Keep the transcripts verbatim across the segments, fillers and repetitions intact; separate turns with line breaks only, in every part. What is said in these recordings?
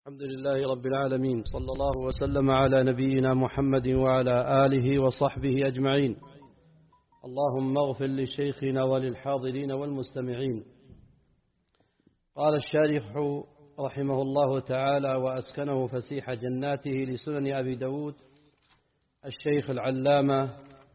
الحمد لله رب العالمين، صلى الله وسلم على نبينا محمد وعلى آله وصحبه أجمعين. اللهم اغفر لشيخنا وللحاضرين والمستمعين. قال الشارح رحمه الله تعالى وأسكنه فسيح جناته لسنن أبي داود الشيخ العلامة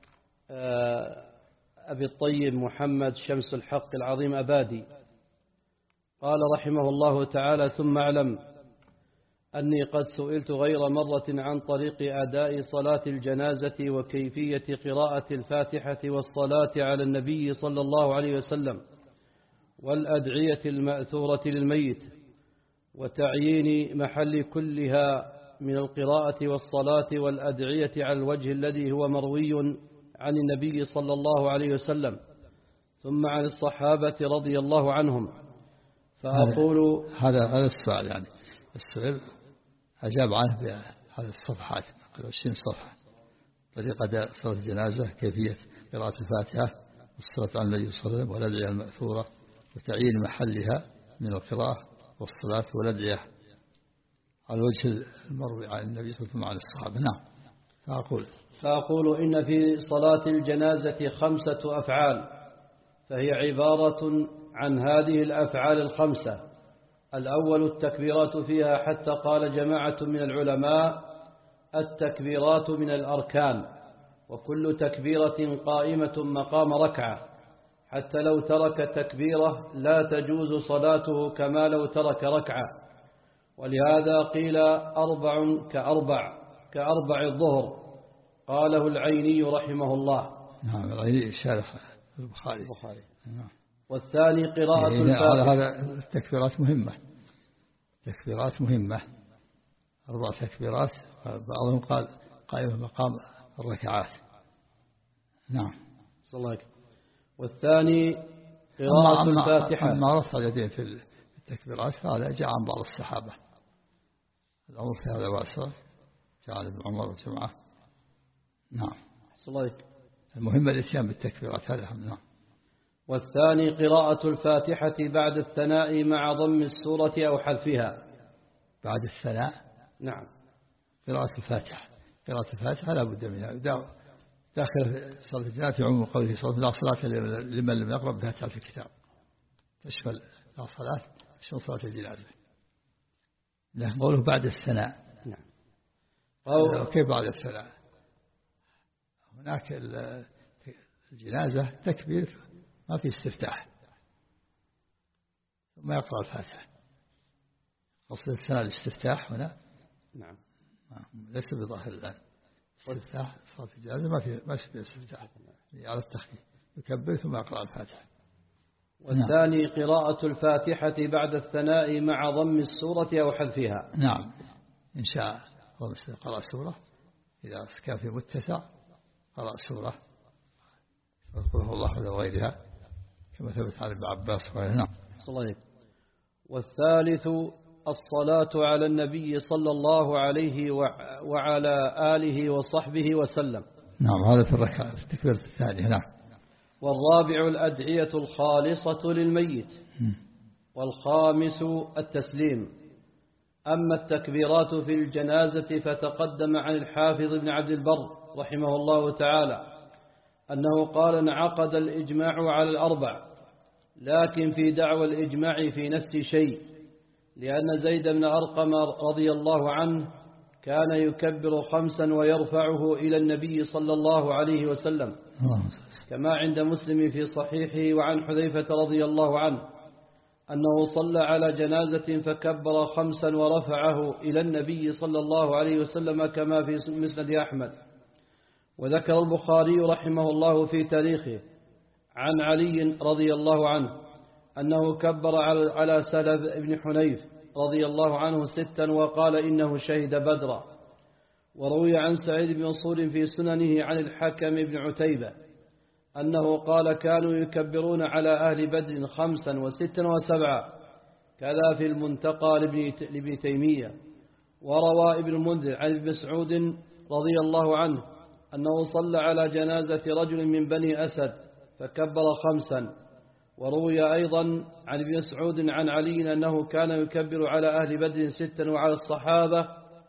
أبي الطيب محمد شمس الحق العظيم أبادي، قال رحمه الله تعالى: ثم اعلم أني قد سئلت غير مرة عن طريق أداء صلاة الجنازة وكيفية قراءة الفاتحة والصلاة على النبي صلى الله عليه وسلم والأدعية المأثورة للميت وتعيين محل كلها من القراءة والصلاة والأدعية على الوجه الذي هو مروي عن النبي صلى الله عليه وسلم ثم عن الصحابة رضي الله عنهم. فأقول
هذا هذا السؤال، يعني السؤال أجاب عنه بهذه الصفحات، عشرين صفحة: طريقة أداء صلاة الجنازة، كيفية قراءة الفاتحة والصلاة على النبي صلى الله عليه وسلم والأدعية المأثورة وتعيين محلها من القراءة والصلاة والأدعية على الوجه المروي عن النبي صلى الله عليه وسلم وعن الصحابة. نعم. فأقول
فأقول إن في صلاة الجنازة خمسة أفعال، فهي عبارة عن هذه الأفعال الخمسة: الأول التكبيرات فيها، حتى قال جماعة من العلماء: التكبيرات من الأركان، وكل تكبيرة قائمة مقام ركعة، حتى لو ترك تكبيرة لا تجوز صلاته كما لو ترك ركعة. ولهذا قيل أربع كأربع كأربع الظهر، قاله العيني رحمه الله.
نعم، العيني شارح البخاري. نعم.
والثاني قراءة
الفاتحة. هذا التكبيرات مهمة، تكبيرات مهمة، أربع تكبيرات، بعضهم قال قائمة مقام الركعات. نعم.
صلى الله عليه وسلم. والثاني قراءة
أما
الفاتحة.
أما رفع اليدين في التكبيرات هذا جاء عن بعض الصحابة، الأمر في هذا واسع، جاء عن ابن عمر وجماعة. نعم.
صلى الله عليه وسلم.
المهم الاتيان بالتكبيرات، هذا هم. نعم.
والثاني قراءة الفاتحة بعد الثناء مع ضم السورة أو حذفها.
بعد الثناء.
نعم.
قراءة الفاتحة قراءة الفاتحة لا بد منها، داخل صلاة الجنازة في عموم قوله صلى الله عليه وسلم: لا صلاة لمن لم يقرأ بفاتحة الكتاب. تشمل لا صلاة، تشمل صلاة الجنازة. له قوله بعد الثناء.
نعم.
أو كيف بعد الثناء؟ هناك الجنازة تكبير، ما في استفتاح، ثم يقرأ الفاتحة. قصد الثناء الاستفتاح هنا.
نعم.
ليس بظاهر الآن. استفتاح صلاة الجنازة ما في ما في استفتاح، على التخفيف، يكبر ثم يقرأ الفاتحة.
والثاني نعم. قراءة الفاتحة بعد الثناء مع ضم السورة أو حذفها.
نعم، إن شاء قرأ سورة، إذا كان في متسع قرأ سورة قل هو الله وغيرها كما ثبت عن ابن عباس. نعم.
صلى الله عليه وسلم. والثالث الصلاة على النبي صلى الله عليه وعلى آله وصحبه وسلم.
نعم، هذا في الركعة في التكبيرة الثانية. نعم.
والرابع الأدعية الخالصة للميت. م. والخامس التسليم. أما التكبيرات في الجنازة فتقدم عن الحافظ ابن عبد البر رحمه الله تعالى أنه قال: انعقد الإجماع على الأربع، لكن في دعوى الإجماع في نفس شيء، لأن زيد بن أرقم رضي الله عنه كان يكبر خمسا ويرفعه إلى النبي صلى الله عليه وسلم، كما عند مسلم في صحيحه وعن حذيفة رضي الله عنه أنه صلى على جنازة فكبر خمسا ورفعه إلى النبي صلى الله عليه وسلم، كما في مسند أحمد. وذكر البخاري رحمه الله في تاريخه عن علي رضي الله عنه أنه كبر على سلف بن حنيف رضي الله عنه ستا وقال إنه شهد بدرا. وروي عن سعيد بن منصور في سننه عن الحكم بن عتيبة أنه قال: كانوا يكبرون على أهل بدر خمسا وستا وسبعا، كذا في المنتقى لابن تيمية. وروى ابن المنذر عن ابن مسعود رضي الله عنه أنه صلى على جنازة رجل من بني أسد فكبر خمسا، وروي أيضا عن ابن مسعود عن علي أنه كان يكبر على أهل بدر ستا وعلى الصحابة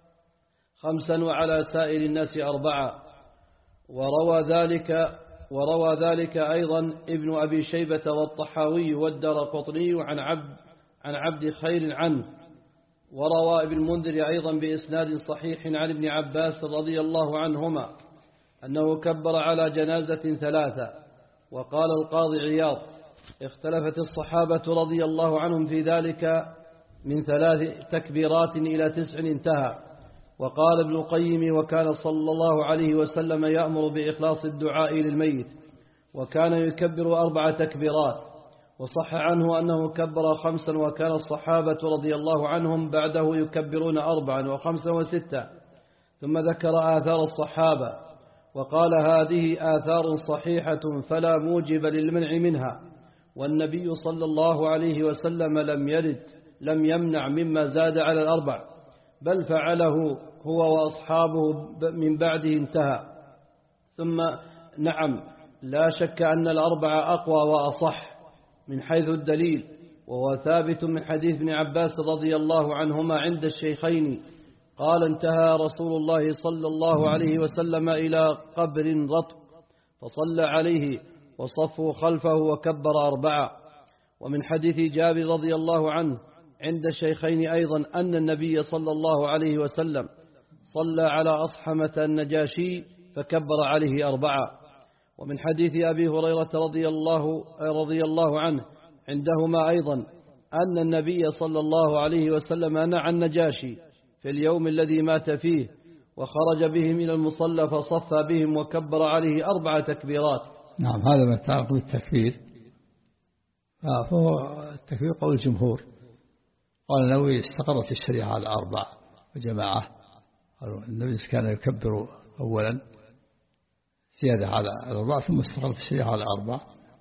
خمسا وعلى سائر الناس أربعة. وروى ذلك وروى ذلك أيضا ابن أبي شيبة والطحاوي والدارقطني عن عبد عن عبد خير عنه. وروى ابن المنذر أيضا بإسناد صحيح عن ابن عباس رضي الله عنهما أنه كبر على جنازة ثلاثة. وقال القاضي عياض اختلفت الصحابة رضي الله عنهم في ذلك من ثلاث تكبيرات إلى تسع انتهى. وقال ابن القيم وكان صلى الله عليه وسلم يأمر بإخلاص الدعاء للميت وكان يكبر أربع تكبيرات. وصح عنه أنه كبر خمسا وكان الصحابة رضي الله عنهم بعده يكبرون أربعا وخمسا وستا. ثم ذكر آثار الصحابة وقال هذه آثار صحيحة فلا موجب للمنع منها، والنبي صلى الله عليه وسلم لم يرد لم يمنع مما زاد على الأربع، بل فعله هو وأصحابه من بعده انتهى. ثم نعم لا شك أن الأربع أقوى وأصح من حيث الدليل، وهو ثابت من حديث ابن عباس رضي الله عنهما عند الشيخين قال انتهى رسول الله صلى الله عليه وسلم إلى قبر رطب فصلى عليه وصفوا خلفه وكبر أربعة. ومن حديث جابر رضي الله عنه عند الشيخين أيضا أن النبي صلى الله عليه وسلم صلى على أصحمة النجاشي فكبر عليه أربعة. ومن حديث أبي هريرة رضي الله, رضي الله عنه عندهما أيضا أن النبي صلى الله عليه وسلم نعى النجاشي في اليوم الذي مات فيه وخرج بهم إلى المصلى فصفى بهم وكبر عليه أربع تكبيرات.
نعم هذا ما يتعلق بالتكبير، فهو التكبير قول الجمهور. قال النووي استقرت الشريعة على أربع وجماعة، النبي كان يكبر أولا زيادة على الأربع ثم استقرت الشريعة على أربع،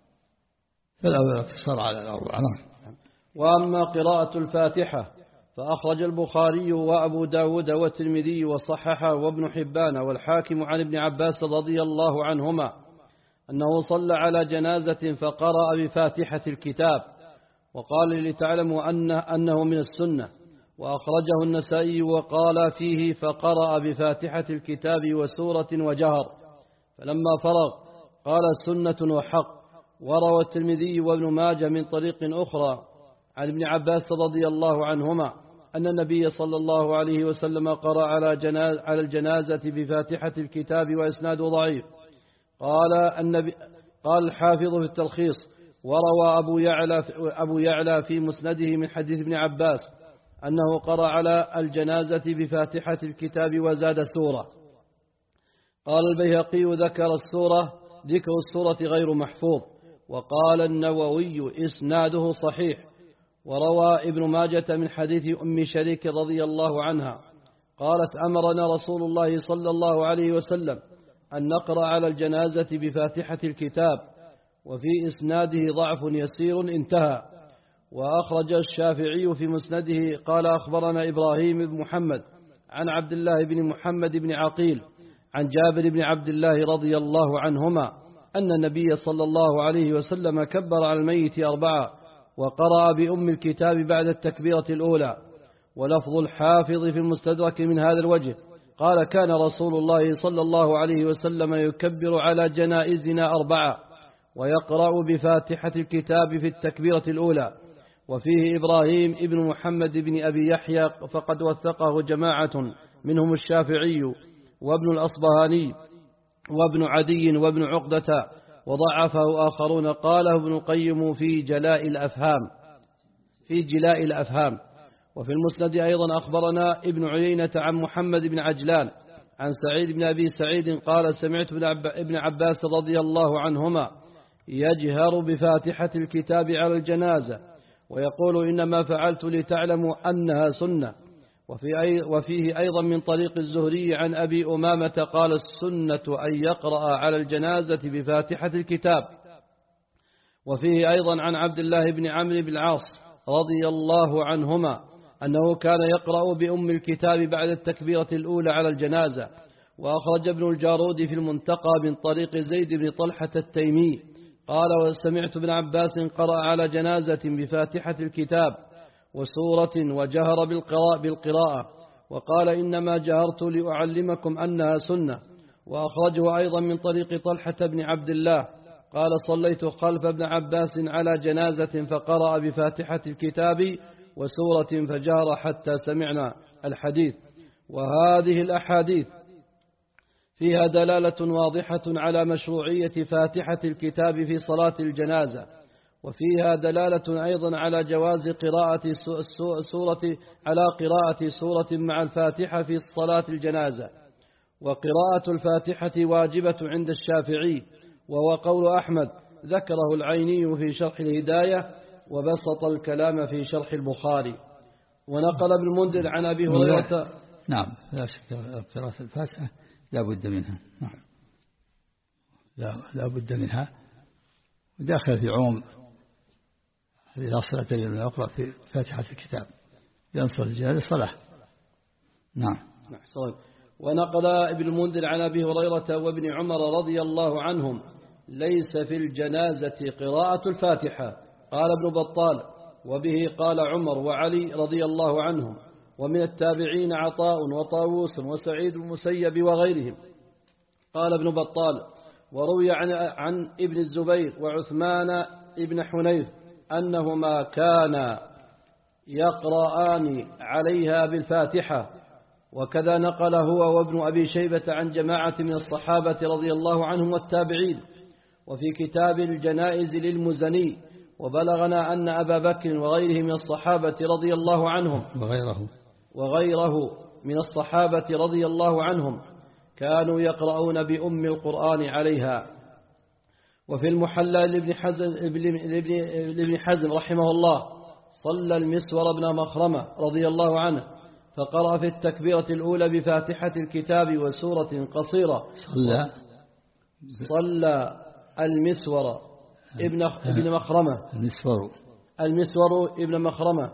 فالأول اقتصر على الأربع. نعم.
وأما قراءة الفاتحة فأخرج البخاري وأبو داود والترمذي وصححه وابن حبان والحاكم عن ابن عباس رضي الله عنهما أنه صلى على جنازة فقرأ بفاتحة الكتاب، وقال لتعلموا أنه, أنه من السنة. وأخرجه النسائي وقال فيه فقرأ بفاتحة الكتاب وسورة وجهر، فلما فرغ قال سنة وحق. وروى الترمذي وابن ماجه من طريق أخرى عن ابن عباس رضي الله عنهما أن النبي صلى الله عليه وسلم قرأ على, جناز على الجنازة بفاتحة الكتاب وإسناده ضعيف. قال, النبي قال الحافظ في التلخيص وروى أبو يعلى, أبو يعلى في مسنده من حديث ابن عباس أنه قرأ على الجنازة بفاتحة الكتاب وزاد سورة. قال البيهقي ذكر السورة ذكر السورة غير محفوظ. وقال النووي إسناده صحيح. وروى ابن ماجة من حديث أم شريك رضي الله عنها قالت أمرنا رسول الله صلى الله عليه وسلم أن نقرأ على الجنازة بفاتحة الكتاب، وفي إسناده ضعف يسير انتهى. وأخرج الشافعي في مسنده قال أخبرنا إبراهيم بن محمد عن عبد الله بن محمد بن عقيل عن جابر بن عبد الله رضي الله عنهما أن النبي صلى الله عليه وسلم كبر على الميت أربعة وقرأ بأم الكتاب بعد التكبيرة الأولى. ولفظ الحافظ في المستدرك من هذا الوجه قال كان رسول الله صلى الله عليه وسلم يكبر على جنائزنا أربعة ويقرأ بفاتحة الكتاب في التكبيرة الأولى. وفيه إبراهيم ابن محمد بن أبي يحيى فقد وثقه جماعة منهم الشافعي وابن الأصبهاني وابن عدي وابن عقدة، وضعفه آخرون. قاله ابن القيم في جلاء الأفهام في جلاء الأفهام. وفي المسند أيضا أخبرنا ابن عيينة عن محمد بن عجلان عن سعيد بن أبي سعيد قال سمعت ابن عباس رضي الله عنهما يجهر بفاتحة الكتاب على الجنازة ويقول إنما فعلت لتعلموا أنها سنة. وفي أي وفيه أيضا من طريق الزهري عن أبي أمامة قال السنة أن يقرأ على الجنازة بفاتحة الكتاب. وفيه أيضا عن عبد الله بن عمرو بن العاص رضي الله عنهما أنه كان يقرأ بأم الكتاب بعد التكبيرة الأولى على الجنازة. وأخرج ابن الجارود في المنتقى من طريق زيد بن طلحة التيمي قال وسمعت ابن عباس قرأ على جنازة بفاتحة الكتاب وسورة وجهر بالقراءة, بالقراءة وقال إنما جهرت لأعلمكم أنها سنة. وأخرجه أيضا من طريق طلحة بن عبد الله قال صليت خلف ابن عباس على جنازة فقرأ بفاتحة الكتاب وسورة فجهر حتى سمعنا الحديث. وهذه الأحاديث فيها دلالة واضحة على مشروعية فاتحة الكتاب في صلاة الجنازة، وفيها دلالة أيضا على جواز قراءة سورة على قراءة سورة مع الفاتحة في صلاة الجنازة. وقراءة الفاتحة واجبة عند الشافعي وهو قول أحمد، ذكره العيني في شرح الهداية وبسط الكلام في شرح البخاري. ونقل ابن المنذر عن أبي هريرة.
نعم، لا شك قراءة الفاتحة لا بد منها، نعم لا, لا بد منها، وداخل في عموم هذه صلاة الذين يقرأ في فاتحة الكتاب ينصر الجنازة صلاة. نعم.
نعم. ونقل ابن المنذر عن أبي هريرة وابن عمر رضي الله عنهم ليس في الجنازة قراءة الفاتحة. قال ابن بطال وبه قال عمر وعلي رضي الله عنهم، ومن التابعين عطاء وطاووس وسعيد المسيب وغيرهم. قال ابن بطال وروي عن, عن ابن الزبير وعثمان ابن حنيف أنهما كانا يقرآن عليها بالفاتحة. وكذا نقل هو وابن أبي شيبة عن جماعة من الصحابة رضي الله عنهم والتابعين. وفي كتاب الجنائز للمزني وبلغنا أن أبا بكر وغيره من الصحابة رضي الله عنهم
وغيره
وغيره من الصحابة رضي الله عنهم كانوا يقرؤون بأم القرآن عليها. وفي المحلى لابن حزم, لابن حزم رحمه الله صلى المسور بن مخرمة رضي الله عنه فقرأ في التكبيرة الأولى بفاتحة الكتاب وسورة قصيرة.
صلى
صلى المسور ابن ابن مخرمة
المسور
المسور ابن مخرمة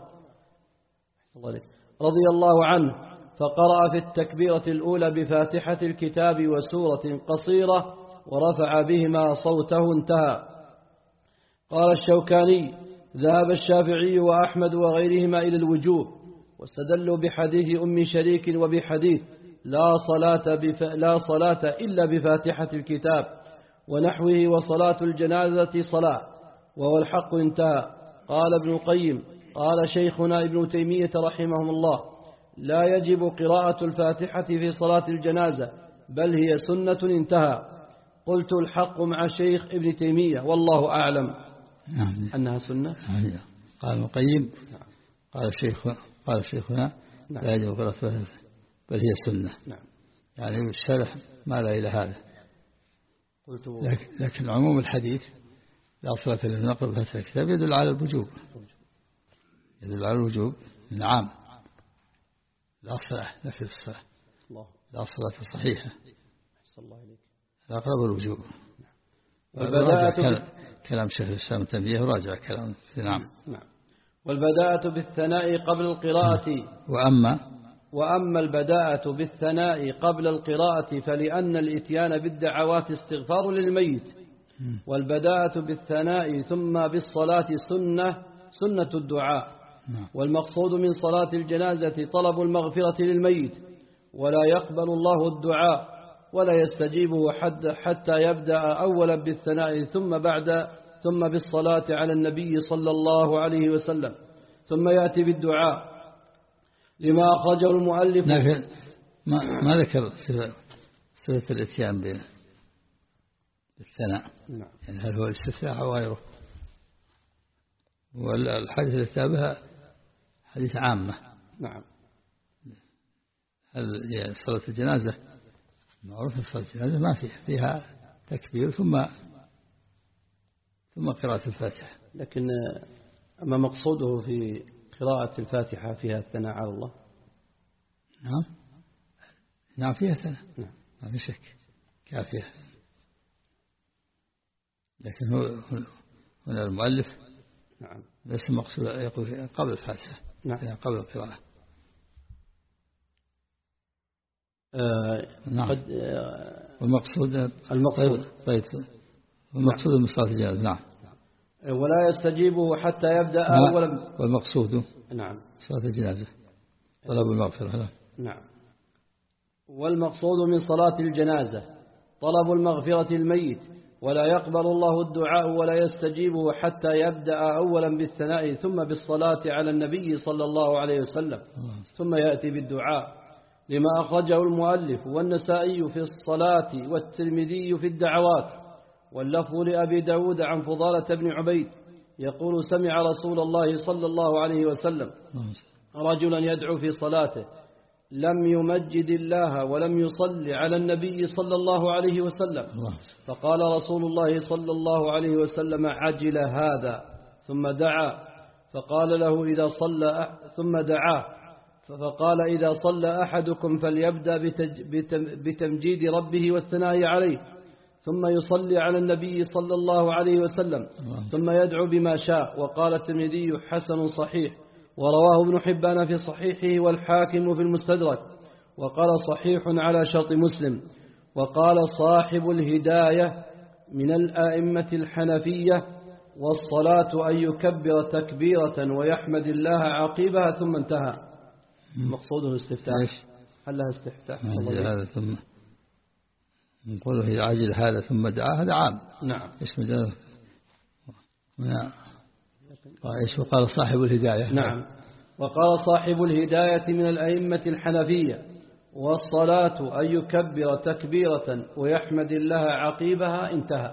رضي الله عنه فقرأ في التكبيرة الأولى بفاتحة الكتاب وسورة قصيرة ورفع بهما صوته انتهى. قال الشوكاني ذهب الشافعي وأحمد وغيرهما إلى الوجوب، واستدلوا بحديث أم شريك وبحديث لا صلاة, بف... لا صلاة إلا بفاتحة الكتاب ونحوه، وصلاة الجنازة صلاة، وهو الحق انتهى. قال ابن القيم قال شيخنا ابن تيمية رحمه الله لا يجب قراءة الفاتحة في صلاة الجنازة بل هي سنة انتهى. قلت الحق مع شيخ ابن تيمية والله أعلم
نعم.
أنها سنة.
قال ابن القيم قال الشيخ قال شيخنا
نعم.
لا يجب قراءة الفاتحة بل هي سنة.
نعم.
يعني الشرح ما لا إلى هذا.
قلت
لكن, لكن عموم الحديث لا صلاة لمن يقرأ فاتحة الكتاب يدل على الوجوب، يدل على الوجوب من عام لا صلاة لا في الصلاة لا صلاة صحيحة لا أقرب الوجوب. والبداءة كلام شيخ الإسلام تيمية وراجع كلام في نعم.
نعم. والبداءة بالثناء قبل القراءة.
وأما
وأما البداءة بالثناء قبل القراءة فلأن الإتيان بالدعوات استغفار للميت، والبداءة بالثناء ثم بالصلاة سنة سنة الدعاء. والمقصود من صلاة الجنازة طلب المغفرة للميت، ولا يقبل الله الدعاء ولا يستجيبه حد حتى يبدأ أولا بالثناء ثم بعد ثم بالصلاة على النبي صلى الله عليه وسلم ثم يأتي بالدعاء، لما أخرجه المؤلف.
ما, ما ذكر صفة الاتيان بالثناء.
نعم.
يعني هل هو الاستفتاح أو غيره؟ والحديث التي تابعها حديث عامة.
نعم.
هل هي صلاة الجنازة معروف صلاة الجنازة ما فيها فيها تكبير ثم ثم قراءة الفاتحة،
لكن أما مقصوده في قراءة الفاتحة فيها الثناء على الله.
نعم نعم فيها ثناء.
نعم.
ما في شك كافية، لكن هو هنا المؤلف
نعم
ليس المقصود يقول قبل الفاتحة.
نعم.
قبل القراءة.
آه
نعم.
قد آه
والمقصود
المقصود
طيب, طيب والمقصود من صلاة الجنازة. نعم.
ولا يستجيبه حتى يبدأ أولا.
والمقصود
نعم
صلاة الجنازة طلب المغفرة.
نعم. والمقصود من صلاة الجنازة طلب المغفرة الميت، ولا يقبل الله الدعاء ولا يستجيبه حتى يبدأ أولا بالثناء ثم بالصلاة على النبي صلى الله عليه وسلم ثم يأتي بالدعاء، لما أخرجه المؤلف والنسائي في الصلاة والترمذي في الدعوات. واللفظ لأبي داود عن فضالة بن عبيد يقول سمع رسول الله صلى الله عليه وسلم رجلا يدعو في صلاته لم يمجد الله ولم يصل على النبي صلى الله عليه وسلم، فقال رسول الله صلى الله عليه وسلم عجل هذا، ثم دعا فقال له إذا صلى ثم دعاه فقال إذا صلى أحدكم فليبدأ بتمجيد ربه والثناء عليه ثم يصلي على النبي صلى الله عليه وسلم ثم يدعو بما شاء. وقال الترمذي حسن صحيح، ورواه ابن حبان في صحيحه والحاكم في المستدرك، وقال صحيح على شرط مسلم. وقال صاحب الهداية من الآئمة الحنفية والصلاة أن يكبر تكبيرة ويحمد الله عقيبها ثم انتهى. مقصوده الاستفتاح. هل لها استفتاح؟
هذا ثم نقول في عاجل هذا ثم دعا هذا عام.
نعم.
اسم ده نعم. ايش وقال صاحب الهداية.
نعم. وقال صاحب الهداية من الأئمة الحنفية والصلاة أن يكبر تكبيرة ويحمد الله عقيبها انتهى.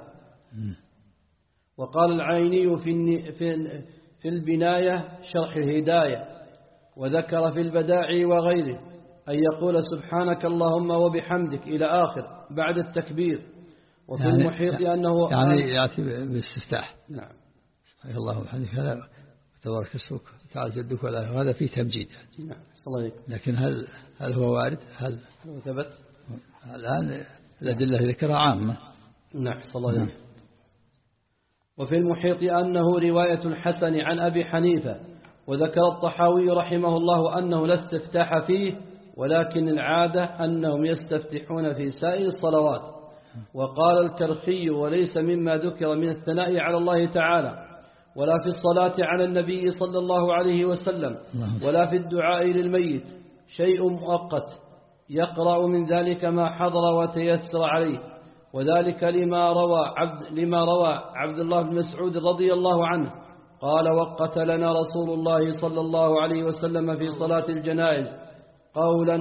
وقال العيني في في البناية شرح الهداية وذكر في البدائع وغيره أن يقول سبحانك اللهم وبحمدك إلى آخر بعد التكبير. وفي يعني المحيط أنه
يعني يأتي بالاستفتاح.
نعم.
سبحانك اللهم وبحمدك هذا تبارك اسمك تعالى جدك ولا هذا فيه تمجيد.
نعم.
لكن هل هل هو وارد؟ هل
هو ثبت؟
الآن الأدلة ذكرها عامة.
نعم. صلى الله عليه وسلم. وفي المحيط أنه رواية الحسن عن أبي حنيفة، وذكر الطحاوي رحمه الله أنه لا استفتاح فيه، ولكن العادة أنهم يستفتحون في سائر الصلوات. وقال الكرخي وليس مما ذكر من الثناء على الله تعالى ولا في الصلاة على النبي صلى الله عليه وسلم ولا في الدعاء للميت شيء مؤقت يقرأ من ذلك ما حضر وتيسر عليه، وذلك لما روى عبد, لما روى عبد الله بن مسعود رضي الله عنه قال وقت لنا رسول الله صلى الله عليه وسلم في صلاة الجنائز قولا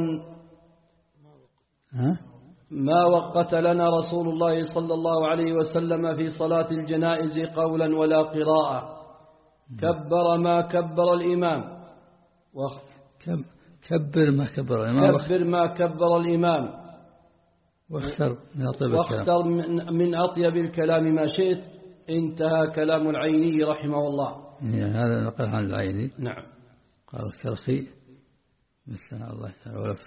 ما وقت لنا رسول الله صلى الله عليه وسلم في صلاة الجنائز قولا ولا قراءة، كبر ما كبر الإمام
كبر ما كبر الإمام
كبر ما كبر الإمام
واختر من أطيب
واختر من أطيب الكلام ما شئت. انتهى كلام العيني رحمه الله.
هذا نقل عن العيني.
نعم.
قال الكرخي مثل الله تعالى ولفظ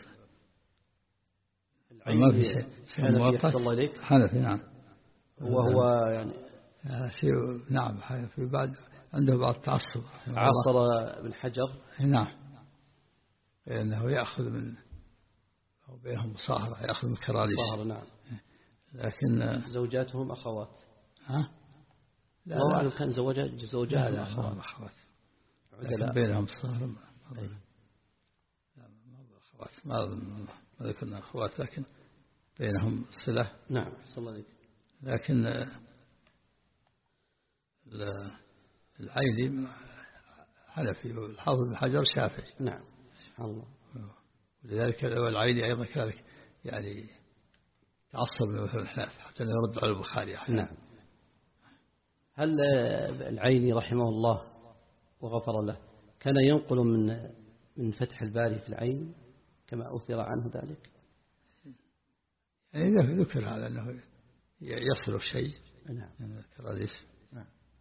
ما في شيء
حنفي. نعم.
وهو يعني
شيء نعم في بعد عنده بعض التعصب.
عاصر ابن حجر.
نعم. لأنه يأخذ من أو بينهم مصاهرة يأخذ من كراليس.
نعم.
لكن
زوجاتهم أخوات.
ها؟
لا لا, لا. كان زوجات زوجات
لا أخوات. لكن بينهم مصاهرة.
أي.
لا ما أخوات ما ما ذكرنا أخوات لكن بينهم صلة.
نعم. صلى الله عليه.
لكن العيني حنفي والحافظ بن حجر شافعي.
نعم. سبحان الله.
ولذلك العيني أيضا كذلك يعني تعصب من الحناف حتى يرد على البخاري.
نعم. هل العيني رحمه الله وغفر له كان ينقل من من فتح الباري في العين كما أثر عنه ذلك؟
يعني ذكر هذا أنه يصل شيء.
نعم.
من الكراديس.
نعم.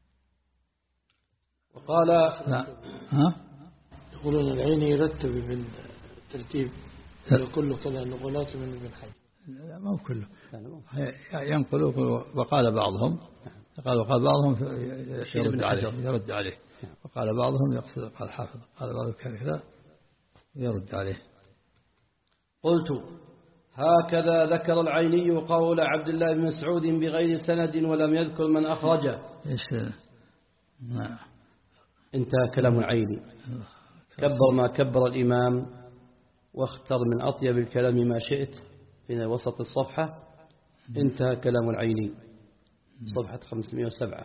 وقال
لا. ها؟
يقولون العين يرتب من الترتيب كله كذا نقولات من ابن حجر.
لا ما هو كله ينقل. وقال بعضهم قال وقال بعضهم يرد عليه يرد عليه وقال بعضهم يقصد قال حافظ قال بعضهم كذا يرد عليه.
قلت هكذا ذكر العيني قول عبد الله بن مسعود بغير سند ولم يذكر من أخرجه.
إيش؟ نعم.
انتهى كلام العيني. كبر ما كبر الإمام، واختر من أطيب الكلام ما شئت في وسط الصفحة. انتهى كلام العيني، صفحة خمسمائة وسبعة.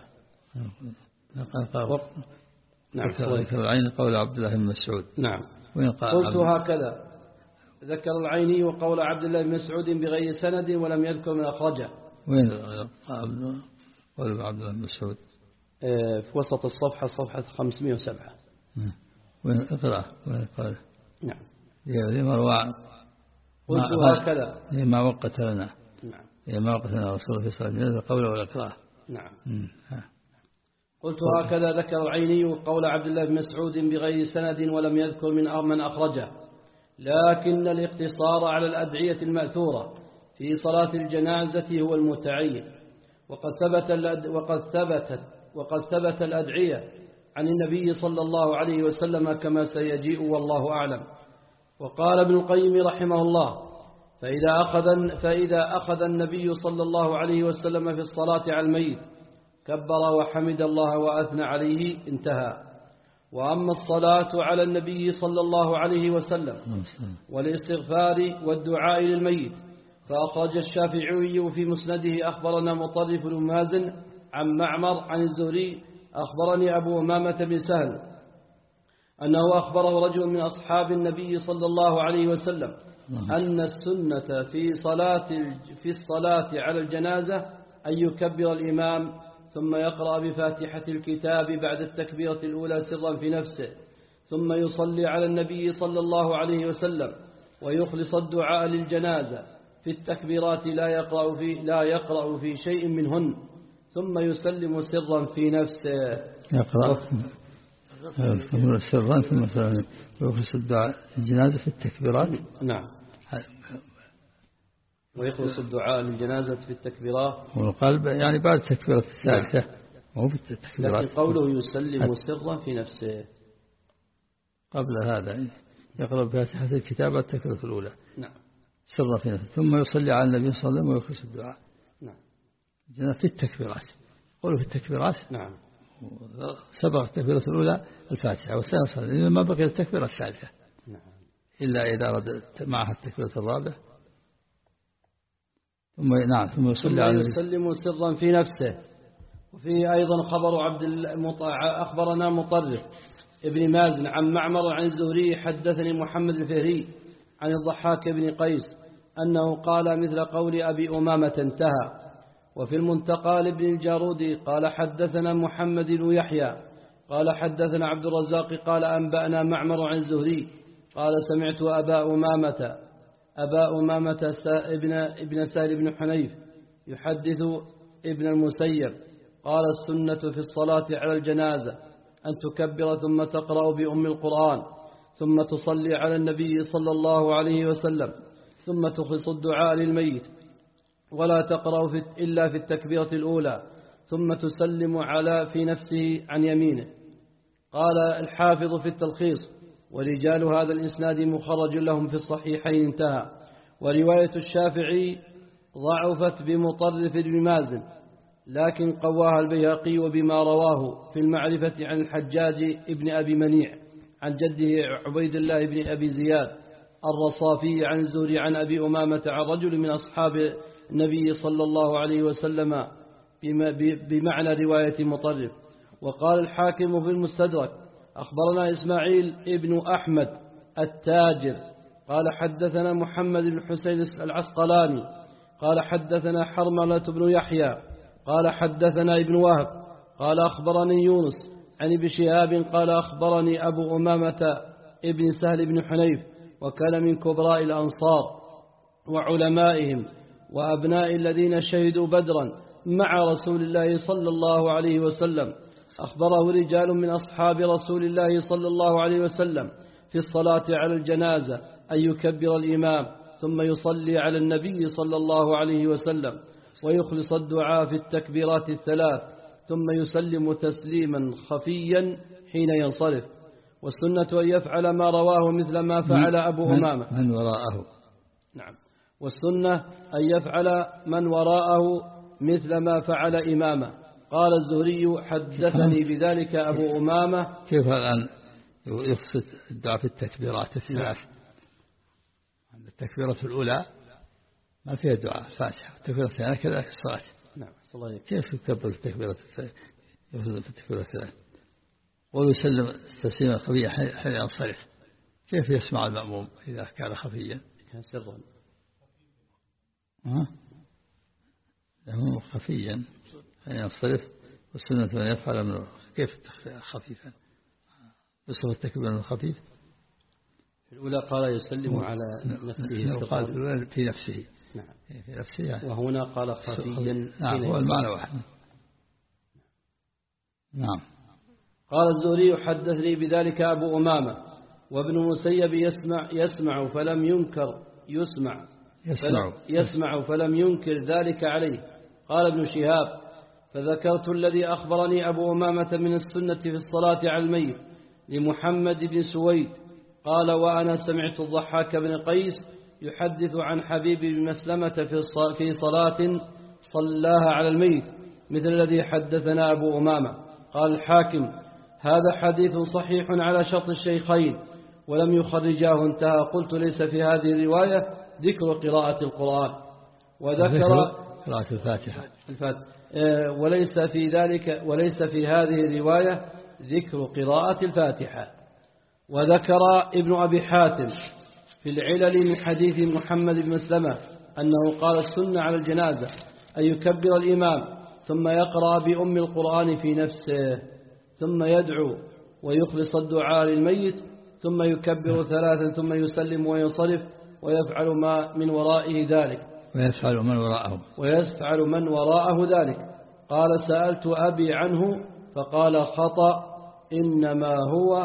نعم. ذكر العيني قول عبد الله بن مسعود.
نعم. قلت هكذا ذكر العيني وقول عبد الله بن مسعود بغير سند ولم يذكر من أخرجه.
وين قول عبد الله بن مسعود؟
في وسط الصفحة، صفحة خمسمائة وسبعة.
وين اقرأ وين قال؟
نعم.
لما روى.
قلت هكذا
لما وقت لنا.
نعم.
لما وقت لنا رسول في صلاة الجنازة قوله ولا إكراه.
نعم. قلت هكذا ذكر العيني قول عبد الله بن مسعود بغير سند ولم يذكر من من أخرجه، لكن الاقتصار على الأدعية المأثورة في صلاة الجنازة هو المتعين، وقد ثبت وقد ثبتت وقد ثبت الأدعية عن النبي صلى الله عليه وسلم كما سيجيء والله أعلم. وقال ابن القيم رحمه الله: فإذا أخذ فإذا أخذ النبي صلى الله عليه وسلم في الصلاة على الميت كبر وحمد الله وأثنى عليه، انتهى. وأما الصلاة على النبي صلى الله عليه وسلم والاستغفار والدعاء للميت فأخرج الشافعي في مسنده أخبرنا مطرف بن مازن عن معمر عن الزهري أخبرني أبو أمامة بن سهل أنه أخبره رجل من أصحاب النبي صلى الله عليه وسلم أن السنة في صلاة في الصلاة على الجنازة أن يكبر الإمام ثم يقرأ بفاتحة الكتاب بعد التكبيرة الأولى سرا في نفسه، ثم يصلي على النبي صلى الله عليه وسلم ويخلص الدعاء للجنازة في التكبيرات لا يقرأ في لا يقرأ في شيء منهن، ثم يسلم سرا في نفسه.
يقرأ سرا ثم يخلص الدعاء للجنازة في التكبيرات.
نعم. ويخلص الدعاء للجنازة في التكبيرات
والقلب يعني بعد التكبيرة الثالثة، مو في التكبيرات.
لكن قوله يسلم سرا في نفسه
قبل هذا يقرأ بفاتحة الكتاب التكبيرة الأولى.
نعم.
سرا في نفسه ثم يصلي على النبي صلى الله عليه وسلم ويخلص الدعاء.
نعم.
في التكبيرات. قولوا في التكبيرات.
نعم.
سبق التكبيرة الأولى الفاتحة والثانية صلى الله عليه وسلم، ما بقي التكبيرة الثالثة.
نعم.
إلا إذا أراد معها التكبيرة الرابعة. ثم نعم ثم يصلي على
يسلم سرا في نفسه. وفيه أيضا خبر عبد المطاع أخبرنا مطرف ابن مازن عن معمر عن الزهري حدثني محمد الفهري عن الضحاك بن قيس أنه قال مثل قول أبي أمامة، انتهى. وفي المنتقى لابن الجارودي قال حدثنا محمد بن يحيى قال حدثنا عبد الرزاق قال أنبأنا معمر عن الزهري قال سمعت أبا أمامة أبا أمامة ابن ابن سهل بن حنيف يحدث ابن المسيب قال السنة في الصلاة على الجنازة أن تكبر ثم تقرأ بأم القرآن ثم تصلي على النبي صلى الله عليه وسلم ثم تخلص الدعاء للميت ولا تقرأ في إلا في التكبيرة الأولى ثم تسلم على في نفسه عن يمينه. قال الحافظ في التلخيص ورجال هذا الإسناد مخرج لهم في الصحيحين، انتهى. ورواية الشافعي ضعفت بمطرف بن مازن لكن قواها البيهقي وبما رواه في المعرفة عن الحجاج ابن أبي منيع عن جده عبيد الله بن أبي زياد الرصافي عن الزهري عن أبي أمامة عن رجل من أصحاب النبي صلى الله عليه وسلم بمعنى رواية مطرف. وقال الحاكم في المستدرك أخبرنا إسماعيل ابن أحمد التاجر قال حدثنا محمد بن حسين العسقلاني قال حدثنا حرملة بن يحيى قال حدثنا ابن وهب قال أخبرني يونس عن ابن شهاب قال أخبرني أبو أمامة ابن سهل بن حنيف وكان من كبراء الأنصار وعلمائهم وأبناء الذين شهدوا بدرا مع رسول الله صلى الله عليه وسلم. أخبره رجال من أصحاب رسول الله صلى الله عليه وسلم في الصلاة على الجنازة أن يكبر الإمام ثم يصلي على النبي صلى الله عليه وسلم ويخلص الدعاء في التكبيرات الثلاث ثم يسلم تسليما خفيا حين ينصرف. والسنة أن يفعل ما رواه مثل ما فعل أبو أمامة
من وراءه.
نعم. والسنة أن يفعل من وراءه مثل ما فعل إمامه. قال الزهري حدثني بذلك أبو أمامة.
كيف الآن يقصد الدعاء في التكبيرات الثلاث؟ التكبيرة الأولى ما فيها دعاء فاتحة، التكبيرة الثانية كذلك الصلاة.
نعم صحيح.
كيف يكبر في التكبيرة الثالثة؟ يفضل في التكبيرة الثالثة ويسلم تسليما خفيا حين ينصرف. كيف يسمع المأموم إذا كان خفيا؟
كان سرا.
ها؟ له خفيا حين ينصرف، والسنة أن يفعل منه. كيف خفيفا؟ يصف التكبير الخفيف.
في الأولى قال يسلم على نفسه.
قال في نفسه.
نعم.
في نفسه يعني.
وهنا قال خفيا.
نعم هو المعنى واحد. نعم.
قال الزهري حدثني بذلك أبو أمامة. وابن المسيب يسمع يسمع فلم ينكر يسمع
يسمع
يسمع فلم ينكر ذلك عليه. قال ابن شهاب فذكرت الذي أخبرني أبو أمامة من السنة في الصلاة على الميت لمحمد بن سويد قال وأنا سمعت الضحاك بن قيس يحدث عن حبيب بن مسلمة في صلاة صلاها على الميت مثل الذي حدثنا أبو أمامة. قال الحاكم هذا حديث صحيح على شرط الشيخين ولم يخرجاه انتهى. قلت ليس في هذه الرواية ذكر قراءة القرآن وذكر
قراءة الفاتحة
الفاتحة وليس في ذلك وليس في هذه الرواية ذكر قراءة الفاتحة. وذكر ابن أبي حاتم في العلل من حديث محمد بن مسلمة أنه قال السنة على الجنازة أن يكبر الإمام ثم يقرأ بأم القرآن في نفسه ثم يدعو ويخلص الدعاء للميت ثم يكبر ثلاثا ثم يسلم وينصرف ويفعل ما من ورائه ذلك
ويفعل من وراءه
ويفعل من وراءه ذلك. قال سألت أبي عنه فقال خطأ إنما هو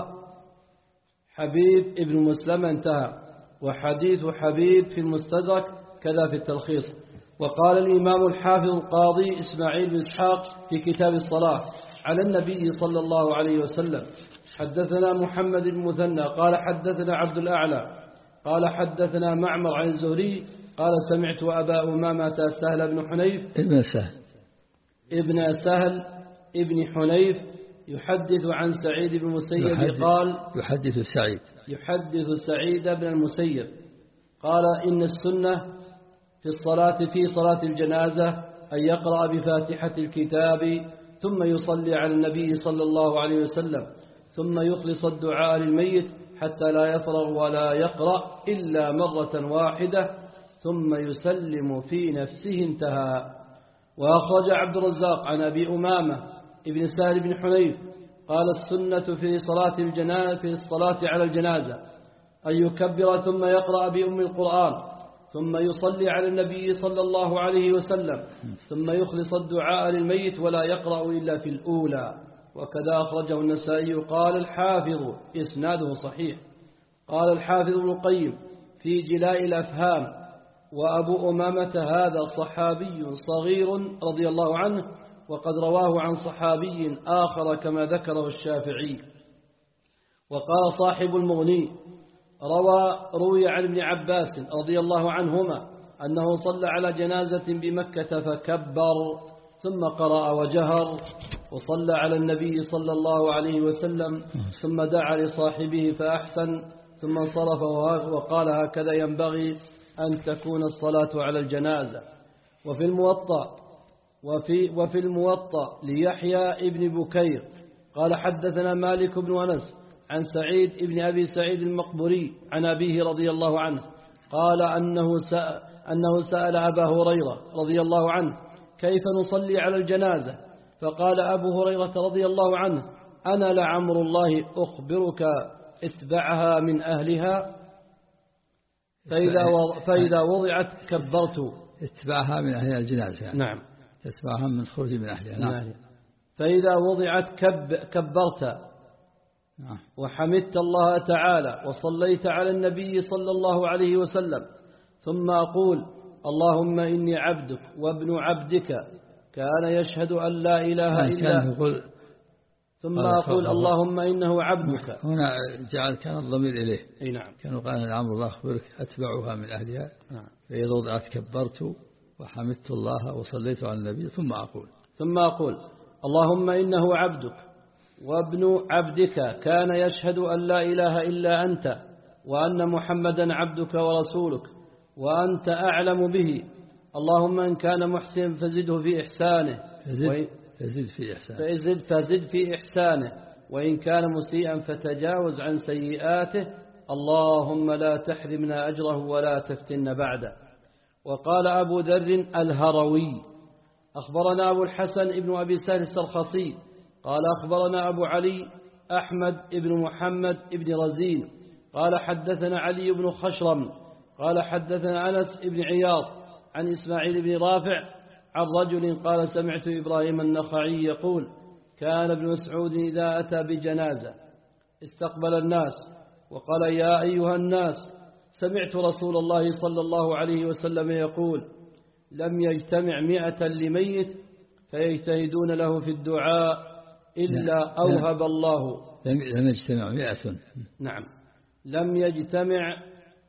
حبيب ابن مسلم انتهى. وحديث حبيب في المستدرك كذا في التلخيص. وقال الإمام الحافظ القاضي إسماعيل بن إسحاق في كتاب الصلاة على النبي صلى الله عليه وسلم حدثنا محمد بن مثنى قال حدثنا عبد الأعلى قال حدثنا معمر عن الزهري قال سمعت أبا أمامة سهل بن حنيف
ابن سهل
ابن سهل ابن حنيف يحدث عن سعيد بن المسيب قال
يحدث سعيد
يحدث سعيد بن المسيب قال إن السنة في الصلاة في صلاة الجنازة أن يقرأ بفاتحة الكتاب ثم يصلي على النبي صلى الله عليه وسلم ثم يخلص الدعاء للميت حتى لا يفرغ ولا يقرأ إلا مرة واحدة ثم يسلم في نفسه انتهى. وأخرج عبد الرزاق عن أبي أمامة ابن سهل بن حنيف قال السنة في صلاة الجنازة في الصلاة على الجنازة أن يكبر ثم يقرأ بأم القرآن ثم يصلي على النبي صلى الله عليه وسلم ثم يخلص الدعاء للميت ولا يقرأ إلا في الأولى. وكذا أخرجه النسائي. قال الحافظ إسناده صحيح. قال الحافظ ابن القيم في جلاء الأفهام وأبو أمامة هذا صحابي صغير رضي الله عنه وقد رواه عن صحابي آخر كما ذكره الشافعي. وقال صاحب المغني روى روي عن ابن عباس رضي الله عنهما أنه صلى على جنازة بمكة فكبر ثم قرأ وجهر وصلى على النبي صلى الله عليه وسلم ثم دعا لصاحبه فأحسن ثم انصرف وقال هكذا ينبغي أن تكون الصلاة على الجنازة. وفي الموطأ وفي, وفي الموطأ ليحيى ابن بكير قال حدثنا مالك بن أنس عن سعيد ابن أبي سعيد المقبري عن أبيه رضي الله عنه قال أنه سأل, أنه سأل أبا هريرة رضي الله عنه كيف نصلي على الجنازة فقال أبو هريرة رضي الله عنه أنا لعمر الله أخبرك اتبعها من أهلها فإذا, فإذا وضعت كبرت.
اتبعها من أهل الجنازة يعني.
نعم
تتبعها من خروج من أهلها. نعم.
فإذا وضعت كب كبرت
نعم.
وحمدت الله تعالى وصليت على النبي صلى الله عليه وسلم ثم أقول اللهم إني عبدك وابن عبدك كان يشهد أن لا إله إلا
كان يقول
ثم أقول اللهم إنه عبدك.
هنا جعل كان الضمير إليه.
أي نعم.
كانوا قال عمرو الله أخبرك أتبعها من أهلها. نعم. فإذا وضعت كبرت وحمدت الله وصليت على النبي ثم أقول
ثم أقول اللهم إنه عبدك وابن عبدك كان يشهد أن لا إله إلا أنت وأن محمدا عبدك ورسولك وأنت أعلم به. اللهم إن كان محسن فزده في إحسانه
فزد, فزد في إحسانه
فزد, فزد في إحسانه وإن كان مسيئا فتجاوز عن سيئاته. اللهم لا تحرمنا أجره ولا تفتن بعده. وقال أبو ذر الهروي أخبرنا أبو الحسن ابن أبي سهل السرخسي قال أخبرنا أبو علي أحمد ابن محمد ابن رزين قال حدثنا علي بن خشرم قال حدثنا أنس ابن عياض عن إسماعيل بن رافع عن رجل قال سمعت إبراهيم النخعي يقول كان ابن مسعود إذا أتى بجنازة استقبل الناس وقال يا أيها الناس سمعت رسول الله صلى الله عليه وسلم يقول لم يجتمع مئة لميت فيجتهدون له في الدعاء إلا أوهب الله.
لم يجتمع مئة.
نعم لم يجتمع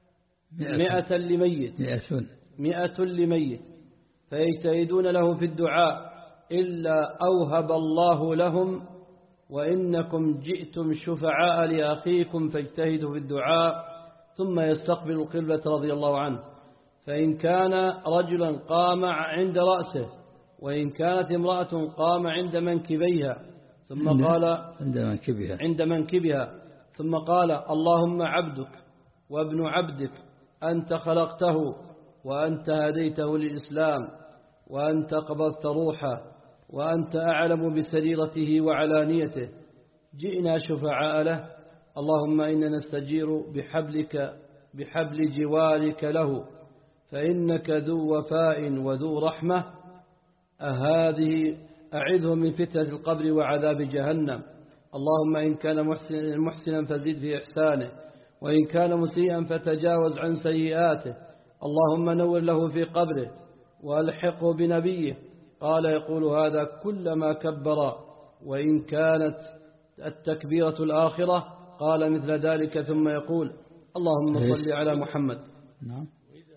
مئة لميت
مئة
مئة لميت فيجتهدون له في الدعاء إلا أوهب الله لهم. وإنكم جئتم شفعاء لأخيكم فاجتهدوا في الدعاء. ثم يستقبل القبلة رضي الله عنه فإن كان رجلا قام عند رأسه وإن كانت امرأة قام عند منكبيها ثم
عند
قال
عند منكبها
عند منكبها ثم قال اللهم عبدك وابن عبدك أنت خلقته وأنت هديته للإسلام وأنت قبضت روحه وأنت أعلم بسريرته وعلانيته جئنا شفعاء له. اللهم إنا نستجير بحبلك بحبل جوارك له فإنك ذو وفاء وذو رحمة. أهذه أعذه من فتنة القبر وعذاب جهنم. اللهم إن كان محسنا, محسنا فزد في إحسانه وإن كان مسيئا فتجاوز عن سيئاته. اللهم نور له في قبره وألحقه بنبيه. قال يقول هذا كلما كبر. وإن كانت التكبيرة الآخرة قال مثل ذلك ثم يقول اللهم صل على محمد.
نعم.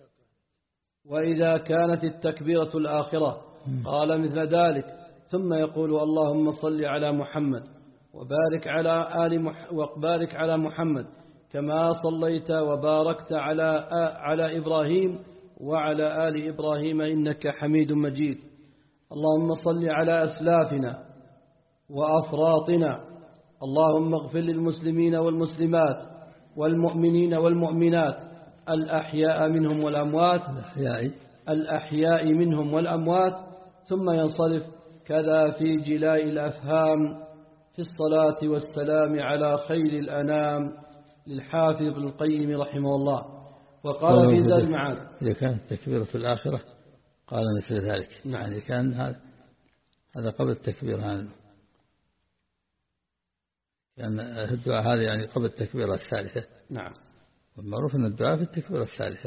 وإذا كانت التكبيرة الآخرة قال مثل ذلك ثم يقول اللهم صل على محمد وبارك على آل مح وبارك على محمد كما صليت وباركت على على إبراهيم وعلى آل إبراهيم إنك حميد مجيد. اللهم صل على أسلافنا وأفراطنا. اللهم اغفر للمسلمين والمسلمات والمؤمنين والمؤمنات الأحياء منهم والأموات
الأحياء
الأحياء منهم والأموات. ثم ينصرف كذا في جلاء الأفهام في الصلاة والسلام على خير الأنام للحافظ ابن القيم رحمه الله. وقال في ذا المعاد
إذا كانت تكبيرة الآخرة قال مثل ذلك.
نعم.
يعني كان هذا هذا قبل التكبير عنه. كان يعني الدعاء هذا يعني قبل التكبيرة الثالثة.
نعم.
والمعروف أن الدعاء في التكبيرة الثالثة.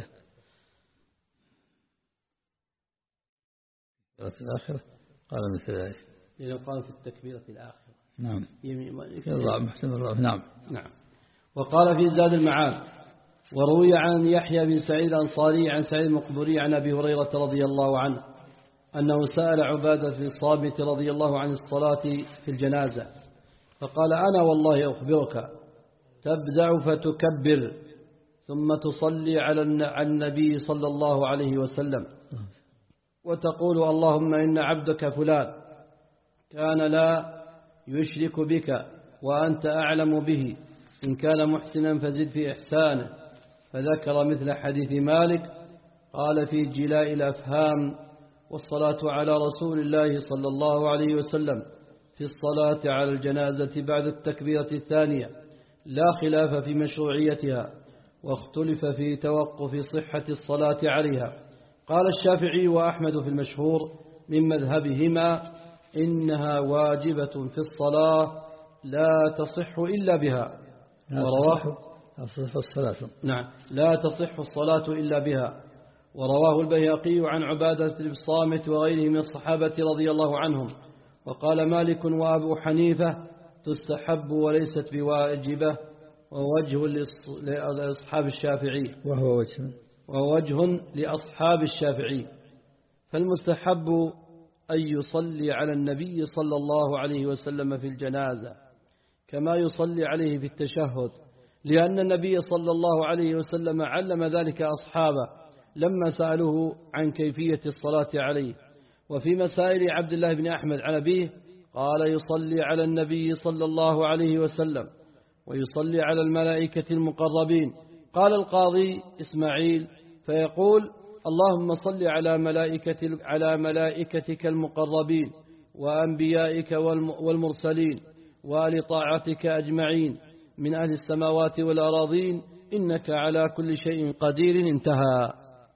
الآخرة قال مثل ذلك.
إذا قال في التكبيرة الآخرة.
نعم. يضع محتمل. نعم.
نعم. وقال في زاد المعاد وروي عن يحيى بن سعيد الأنصاري عن سعيد المقبري عن أبي هريرة رضي الله عنه أنه سأل عبادة بن الصامت رضي الله عن الصلاة في الجنازة فقال أنا والله أخبرك تبدأ فتكبر ثم تصلي على النبي صلى الله عليه وسلم وتقول اللهم إن عبدك فلان كان لا يشرك بك وأنت أعلم به إن كان محسنا فزد في إحسانه. فذكر مثل حديث مالك قال في جلاء الأفهام والصلاة على رسول الله صلى الله عليه وسلم في الصلاة على الجنازة بعد التكبيرة الثانية لا خلاف في مشروعيتها واختلف في توقف صحة الصلاة عليها. قال الشافعي وأحمد في المشهور من مذهبهما إنها واجبة في الصلاة لا تصح إلا بها. ورواه
تصح الصلاة
نعم لا تصح الصلاة إلا بها. ورواه البيهقي عن عبادة بن الصامت وغيره من الصحابة رضي الله عنهم. وقال مالك وأبو حنيفة تستحب وليست بواجبة، ووجه لأصحاب الشافعي
وهو وجه
ووجه لأصحاب الشافعي. فالمستحب أن يصلي على النبي صلى الله عليه وسلم في الجنازة كما يصلي عليه في التشهد، لأن النبي صلى الله عليه وسلم علم ذلك أصحابه لما سألوه عن كيفية الصلاة عليه. وفي مسائل عبد الله بن أحمد عن أبيه قال يصلي على النبي صلى الله عليه وسلم ويصلي على الملائكة المقربين. قال القاضي إسماعيل فيقول اللهم صل على ملائكة على ملائكتك المقربين وأنبيائك والمرسلين وآل طاعتك أجمعين من أهل السماوات والأراضين إنك على كل شيء قدير. انتهى.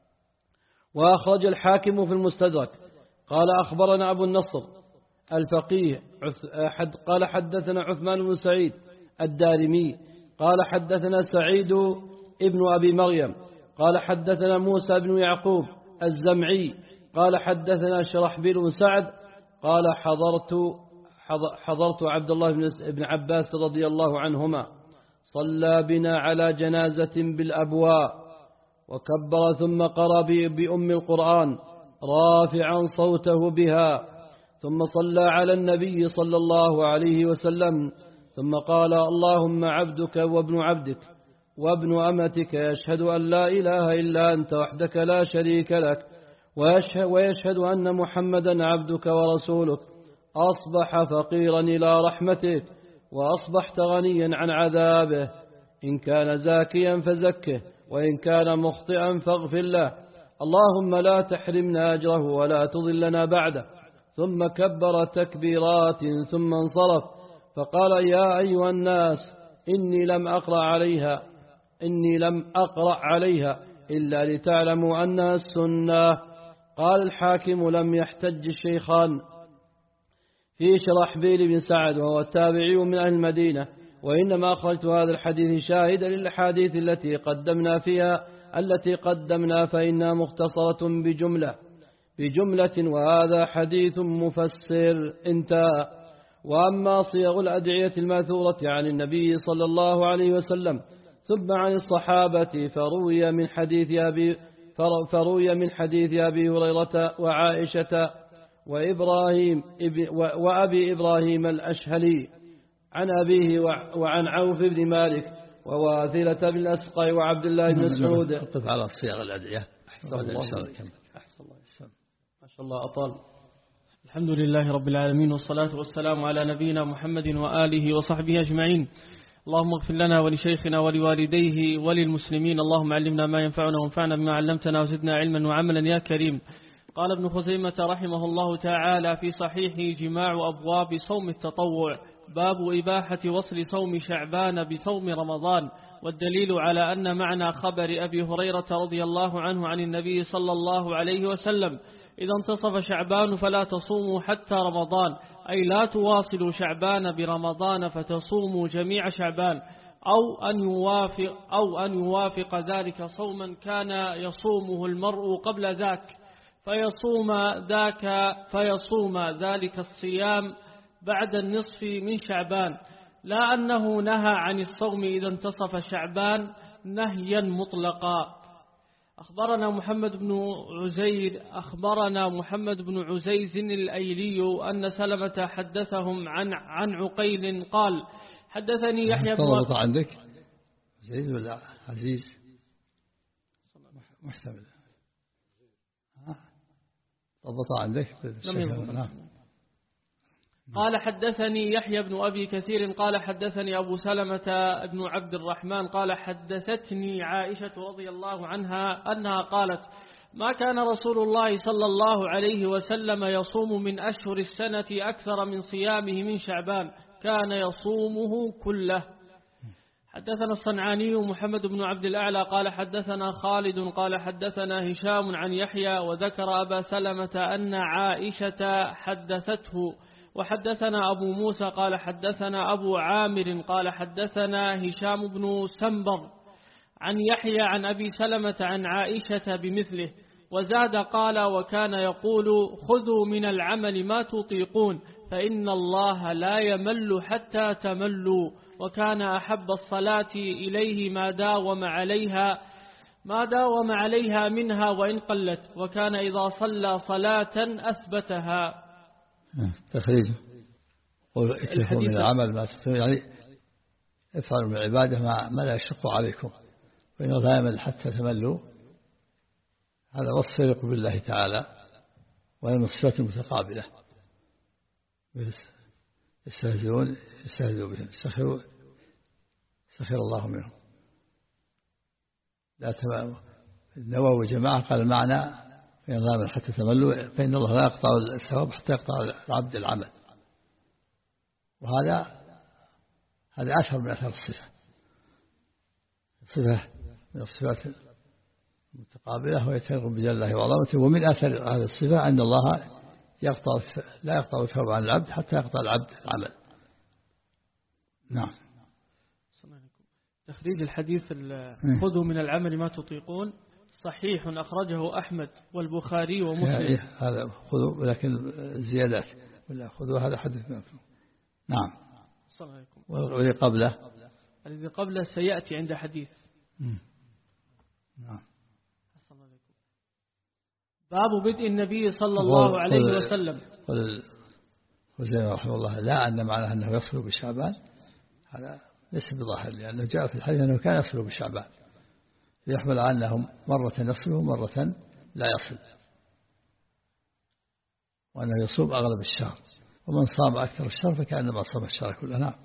وأخرج الحاكم في المستدرك قال أخبرنا أبو النصر الفقيه قال حدثنا عثمان بن سعيد الدارمي قال حدثنا سعيد ابن أبي مريم قال حدثنا موسى بن يعقوب الزمعي قال حدثنا شرحبيل بن سعد قال حضرت حضرت عبد الله بن عباس رضي الله عنهما صلى بنا على جنازة بالأبواء وكبر ثم قرأ بأم القرآن رافعا صوته بها، ثم صلى على النبي صلى الله عليه وسلم ثم قال اللهم عبدك وابن عبدك وابن أمتك يشهد أن لا إله إلا أنت وحدك لا شريك لك ويشهد أن محمدا عبدك ورسولك أصبح فقيرا إلى رحمتك وأصبحت غنيا عن عذابه، إن كان زاكيا فزكه وإن كان مخطئا فاغفر له، اللهم لا تحرمنا أجره ولا تضلنا بعده. ثم كبر تكبيرات ثم انصرف فقال يا أيها الناس إني لم أقرأ عليها إني لم أقرأ عليها إلا لتعلموا أنها السنة. قال الحاكم لم يحتج الشيخان في شرحبيل بن سعد وهو التابعي من أهل المدينة، وإنما أخرجت هذا الحديث شاهدا للحديث التي قدمنا فيها التي قدمنا فإنها مختصرة بجملة بجملة وهذا حديث مفسر. انتهى. وأما صيغ الأدعية الماثورة عن النبي صلى الله عليه وسلم ثم عن الصحابة فروي من حديث أبي فروي من حديث أبي هريرة وعائشة وإبراهيم وأبي إبراهيم الأشهلي عن أبيه وعن عوف بن مالك وواثلة بن الأسقع وعبد الله بن مسعود.
قف على صيغ الأدعية.
أحسن الله أحسن الله ما شاء الله أطال.
الحمد لله رب العالمين والصلاة والسلام على نبينا محمد وآله وصحبه أجمعين. اللهم اغفر لنا ولشيخنا ولوالديه وللمسلمين. اللهم علمنا ما ينفعنا وانفعنا بما علمتنا وزدنا علما وعملا يا كريم. قال ابن خزيمة رحمه الله تعالى في صحيح جماع أبواب صوم التطوع باب إباحة وصل صوم شعبان بصوم رمضان، والدليل على أن معنى خبر أبي هريرة رضي الله عنه عن النبي صلى الله عليه وسلم إذا انتصف شعبان فلا تصوموا حتى رمضان، أي لا تواصلوا شعبان برمضان فتصوموا جميع شعبان، أو أن يوافق, أو أن يوافق ذلك صوما كان يصومه المرء قبل ذاك فيصوم ذاك فيصوم ذلك الصيام بعد النصف من شعبان، لا أنه نهى عن الصوم إذا انتصف شعبان نهيا مطلقا. أخبرنا محمد بن عزير أخبرنا محمد بن عزيز الأيلي أن سلمة حدثهم عن عن عقيل قال حدثني يحيى بن
طلبت عندك عزيز ولا عزيز محتمل طلبت عندك
قال حدثني يحيى بن أبي كثير قال حدثني أبو سلمة بن عبد الرحمن قال حدثتني عائشة رضي الله عنها أنها قالت ما كان رسول الله صلى الله عليه وسلم يصوم من أشهر السنة أكثر من صيامه من شعبان، كان يصومه كله. حدثنا الصنعاني محمد بن عبد الأعلى قال حدثنا خالد قال حدثنا هشام عن يحيى وذكر أبا سلمة أن عائشة حدثته. وحدثنا أبو موسى قال حدثنا أبو عامر قال حدثنا هشام بن سنبر عن يحيى عن أبي سلمة عن عائشة بمثله، وزاد قال وكان يقول خذوا من العمل ما تطيقون فإن الله لا يمل حتى تملوا، وكان أحب الصلاة إليه ما داوم عليها ما داوم عليها منها وإن قلت، وكان إذا صلى صلاة أثبتها.
تخريج اكلفوا من العمل ما تفعلون، يعني افعلوا من العبادة ما, ما لا يشق عليكم، وإن لا يمل حتى تملوا. هذا وصف يليق بالله تعالى، وهي من الصفات المتقابلة. يستهزئون يستهزئوا بهم، سخروا سخر الله منهم. لا تمام. النووي جماعة قال المعنى فإن لا يمل حتى تملوا، فإن الله لا يقطع الثواب حتى يقطع العبد العمل. وهذا هذا أثر من أثر الصفة، صفة من الصفات المتقابلة ويتلقى بجل الله وعظمته. ومن أثر هذه الصفة أن الله يقطع لا يقطع الثواب عن العبد حتى يقطع العبد العمل. نعم.
تخريج الحديث خذوا من العمل ما تطيقون صحيح أخرجه أحمد والبخاري ومسلم.
هذا خذوا ولكن زيادات، ولا خذوا هذا حديث. نعم. والذي قبله
الذي قبله سيأتي عند حديث.
نعم.
باب بدء النبي صلى الله عليه وسلم.
قال وزين رحمه الله لا أن معناه أنه يصل بشعبان، هذا ليس بظاهر، لأنه جاء في الحديث أنه كان يصل بشعبان، يحمل عنهم مرة يصل ومرة لا يصل، وأنه يصوم أغلب الشهر، ومن صام أكثر الشهر فكأنما صام الشهر كله. نعم.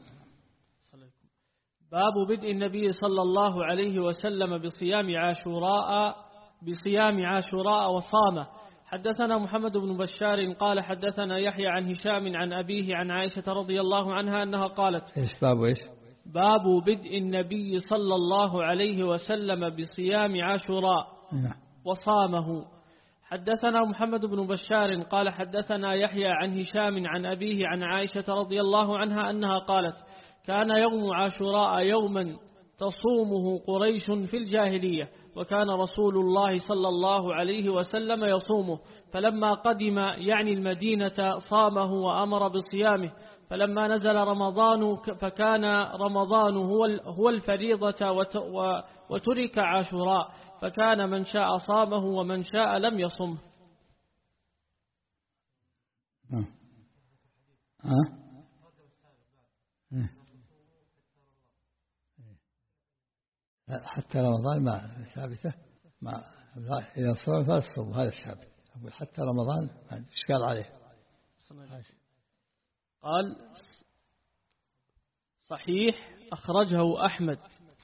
باب بدء النبي صلى الله عليه وسلم بصيام عاشوراء بصيام عاشوراء وصامه. حدثنا محمد بن بشار قال حدثنا يحيى عن هشام عن أبيه عن عائشة رضي الله عنها أنها قالت
إيش باب إيش
باب بدء النبي صلى الله عليه وسلم بصيام عاشوراء وصامه. حدثنا محمد بن بشار قال حدثنا يحيى عن هشام عن أبيه عن عائشة رضي الله عنها أنها قالت كان يوم عاشوراء يوما تصومه قريش في الجاهلية، وكان رسول الله صلى الله عليه وسلم يصومه، فلما قدم يعني المدينة صامه وأمر بصيامه، فلما نزل رمضان فكان رمضان هو هو الفريضة وترك عاشوراء، فكان من شاء صامه ومن شاء لم يصمه.
حتى رمضان ما ثابتة، ما إذا صام فالصوم هذا الثابت. أقول حتى رمضان ما إشكال عليه.
قال صحيح أخرجه أحمد.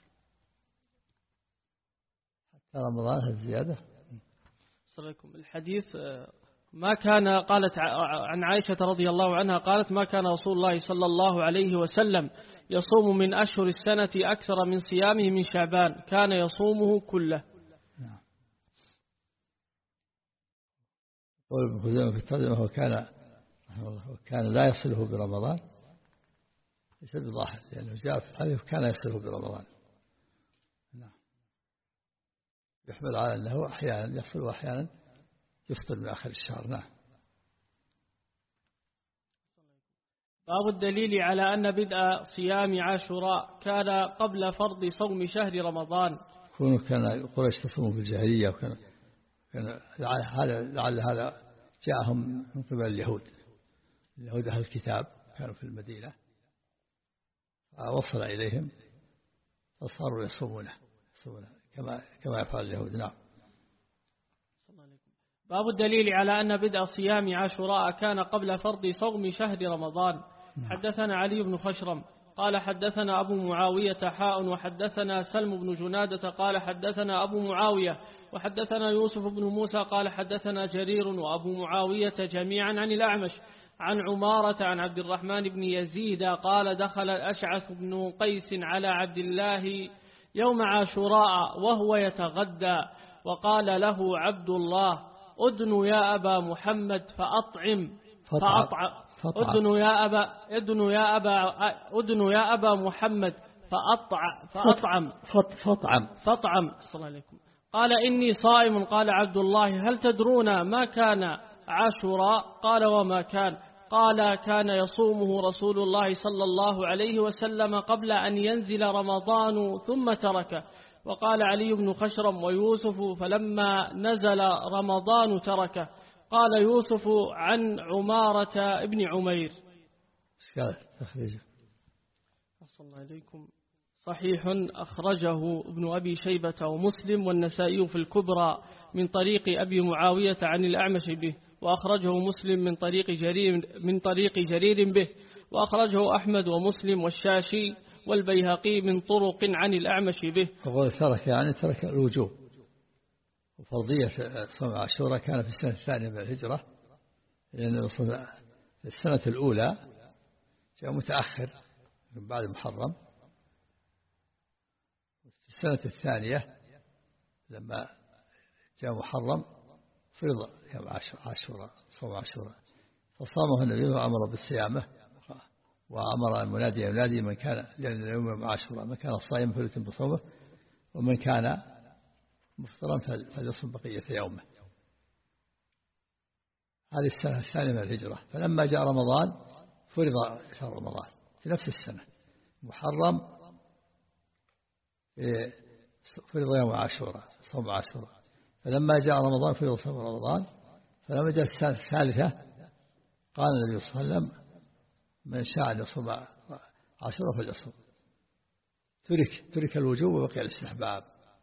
حتى رمضان الزيادة.
الحديث ما كان قالت عن عائشة رضي الله عنها قالت ما كان رسول الله صلى الله عليه وسلم يصوم من أشهر السنة أكثر من صيامه من شعبان، كان يصومه كله.
قول ابن خزيمة في الترجمة وكان كان لا يصله برمضان، ليس بظاهر، لأنه جاء في الحديث كان يصله برمضان. نعم. يحمل على أنه أحيانا يصل وأحيانا يفطر من آخر الشهر. نعم.
باب الدليل على أن بدء صيام عاشوراء كان قبل فرض صوم شهر رمضان.
كان قريش تصوم في الجاهلية، وكان كان هذا لعل هذا جاءهم من قبل اليهود اليهود أهل الكتاب كانوا في المدينة، فوصل إليهم فصاروا يصومونه كما كما يفعل اليهود. نعم.
باب الدليل على أن بدء صيام عاشوراء كان قبل فرض صوم شهر رمضان. حدثنا علي بن خشرم قال حدثنا أبو معاوية حاء وحدثنا سلم بن جنادة قال حدثنا أبو معاوية وحدثنا يوسف بن موسى قال حدثنا جرير وأبو معاوية جميعا عن الأعمش عن عمارة عن عبد الرحمن بن يزيد قال دخل الأشعث بن قيس على عبد الله يوم عاشوراء وهو يتغدى، وقال له عبد الله أدن يا أبا محمد فأطعم فأطعم أدن يا أبا أدن يا أبا أدن يا أبا محمد فأطعم فأطعم
فأطعم
فأطعم صلى الله عليكم. قال إني صائم. قال عبد الله هل تدرون ما كان عاشوراء؟ قال وما كان؟ قال كان يصومه رسول الله صلى الله عليه وسلم قبل أن ينزل رمضان ثم تركه. وقال علي بن خشرم ويوسف فلما نزل رمضان تركه. قال يوسف عن عمارة ابن عمير. صلى الله عليكم. صحيح أخرجه ابن أبي شيبة ومسلم والنسائي في الكبرى من طريق أبي معاوية عن الأعمش به، وأخرجه مسلم من طريق جرير من طريق جرير به، وأخرجه أحمد ومسلم والشاشي والبيهقي من طرق عن الأعمش به.
فقال ترك يعني ترك الوجوب، وفرضية صوم عاشوراء كان في السنة الثانية من الهجرة، لأن في السنة الأولى جاء متأخر من بعد محرم. في السنة الثانية لما جاء محرم فرض يوم عاشوراء صوم عاشوراء، فصامه النبي وأمر بالصيامه، وأمر المنادي ينادي من كان لأن يوم عاشوراء من كان صائما فليتم بصومه، ومن كان مفطرا فليصم بقية يومه. هذه السنة الثانية من الهجرة. فلما جاء رمضان فرض شهر رمضان في نفس السنة محرم، فرض يوم عاشوراء صوم عاشوراء. فلما جاء رمضان فرض صوم رمضان. فلما جاء السنة الثالثة قال النبي صلى الله عليه وسلم من شاء أن يصوم عاشوراء فليصوم. ترك ترك الوجوب وبقي الاستحباب.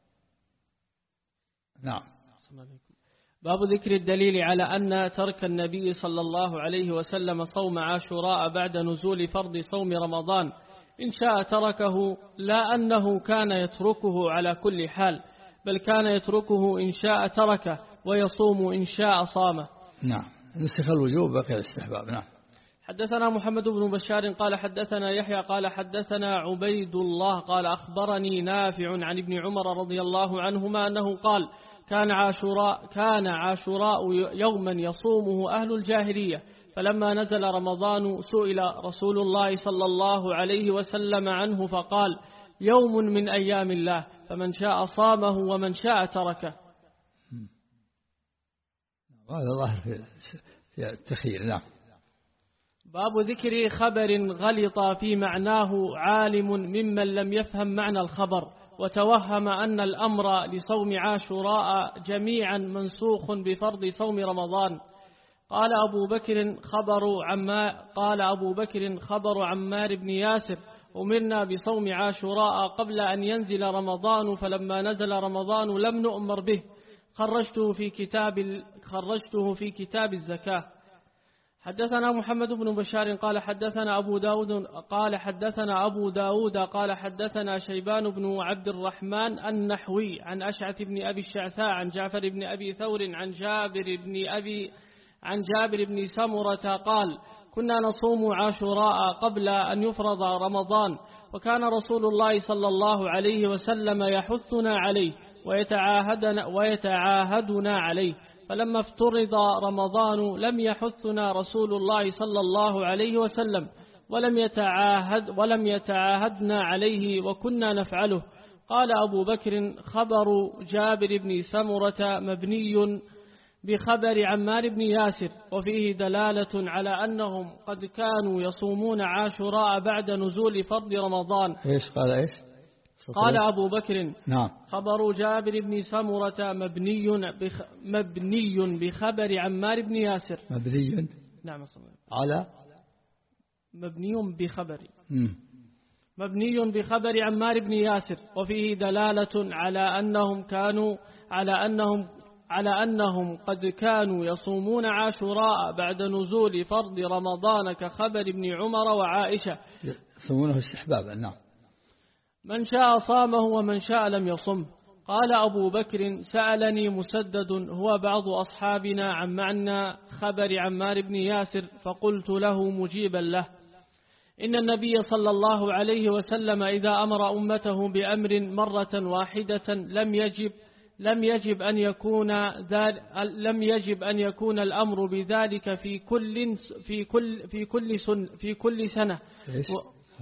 نعم.
باب ذكر الدليل على أن ترك النبي صلى الله عليه وسلم صوم عاشوراء بعد نزول فرض صوم رمضان إن شاء تركه، لا أنه كان يتركه على كل حال، بل كان يتركه إن شاء تركه ويصوم إن شاء صامه.
نعم. نسخ الوجوب بقي الاستحباب. نعم.
حدثنا محمد بن بشار قال حدثنا يحيى قال حدثنا عبيد الله قال أخبرني نافع عن ابن عمر رضي الله عنهما أنه قال كان عاشوراء كان عاشوراء يوما يصومه أهل الجاهلية، فلما نزل رمضان سئل رسول الله صلى الله عليه وسلم عنه فقال يوم من أيام الله، فمن شاء صامه ومن شاء تركه.
هذا ظاهر في التخيير. نعم.
باب ذكر خبر غلط في معناه عالم ممن لم يفهم معنى الخبر وتوهم أن الأمر لصوم عاشوراء جميعا منسوخ بفرض صوم رمضان. قال أبو بكر خبر عما قال أبو بكر خبر عمار بن ياسر أمرنا بصوم عاشوراء قبل أن ينزل رمضان، فلما نزل رمضان لم نؤمر به، خرجته في كتاب خرجته في كتاب الزكاة. حدثنا محمد بن بشار قال حدثنا أبو داود قال حدثنا أبو داود قال حدثنا شيبان بن عبد الرحمن النحوي عن أشعث بن أبي الشعثاء عن جعفر بن أبي ثور عن جابر بن أبي عن جابر بن سمرة قال كنا نصوم عاشوراء قبل أن يفرض رمضان، وكان رسول الله صلى الله عليه وسلم يحثنا عليه ويتعاهدنا, ويتعاهدنا عليه، فلما افترض رمضان لم يحثنا رسول الله صلى الله عليه وسلم ولم يتعاهد ولم يتعاهدنا عليه وكنا نفعله. قال أبو بكر خبر جابر بن سمرة مبني بخبر عمار بن ياسر، وفيه دلالة على أنهم قد كانوا يصومون عاشوراء بعد نزول فرض رمضان.
إيش قال إيش؟
قال أبو بكر
نعم.
خبر جابر بن سمرة مبني بخ مبني بخبر عمار بن ياسر.
مبني
نعم
على
مبني بخبر
مم.
مبني بخبر عمار بن ياسر، وفيه دلالة على أنهم كانوا على أنهم على أنهم قد كانوا يصومون عاشوراء بعد نزول فرض رمضان كخبر ابن عمر وعائشة
يصومونه استحبابا. نعم.
من شاء صامه ومن شاء لم يصم. قال أبو بكر سألني مسدد هو بعض أصحابنا عن معنى خبر عمار بن ياسر، فقلت له مجيبا له إن النبي صلى الله عليه وسلم إذا أمر أمته بأمر مرة واحدة لم يجب لم يجب أن يكون لم يجب أن يكون الأمر بذلك في كل في كل في كل سن في كل سنة. و...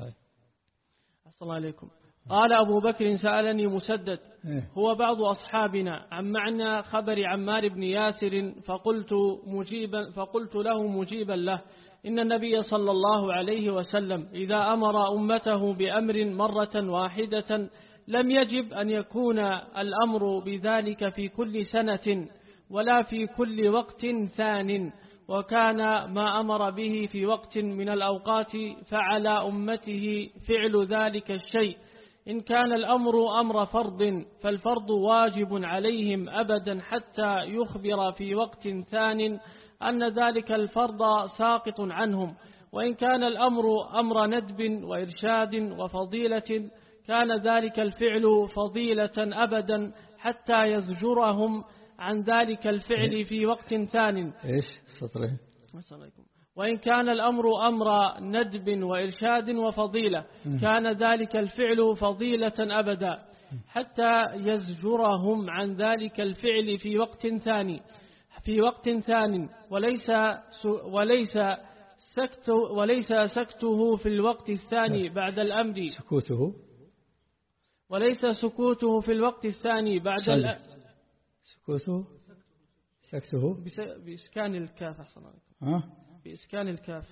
السلام عليكم. قال أبو بكر سألني مسدد هو بعض أصحابنا عن معنى خبر عمار بن ياسر، فقلت مجيبا فقلت له مجيبا له إن النبي صلى الله عليه وسلم إذا أمر أمته بأمر مرة واحدة لم يجب أن يكون الأمر بذلك في كل سنة ولا في كل وقت ثان، وكان ما أمر به في وقت من الأوقات فعلى أمته فعل ذلك الشيء. إن كان الأمر أمر فرض فالفرض واجب عليهم أبدا حتى يخبر في وقت ثان أن ذلك الفرض ساقط عنهم. وإن كان الأمر أمر ندب وإرشاد وفضيلة كان ذلك الفعل فضيلة أبدا حتى يزجرهم عن ذلك الفعل في وقت ثان.
إيش سطره؟
وإن كان الأمر أمر ندب وإرشاد وفضيلة كان ذلك الفعل فضيلة أبدا حتى يزجرهم عن ذلك الفعل في وقت ثاني في وقت ثان وليس وليس سكت وليس سكته في الوقت الثاني بعد الأمر
سكوته
وليس سكوته في الوقت الثاني بعد الأمر
سكوته سكته
بإسكان الكاف أحسن
ها
بإسكان الكاف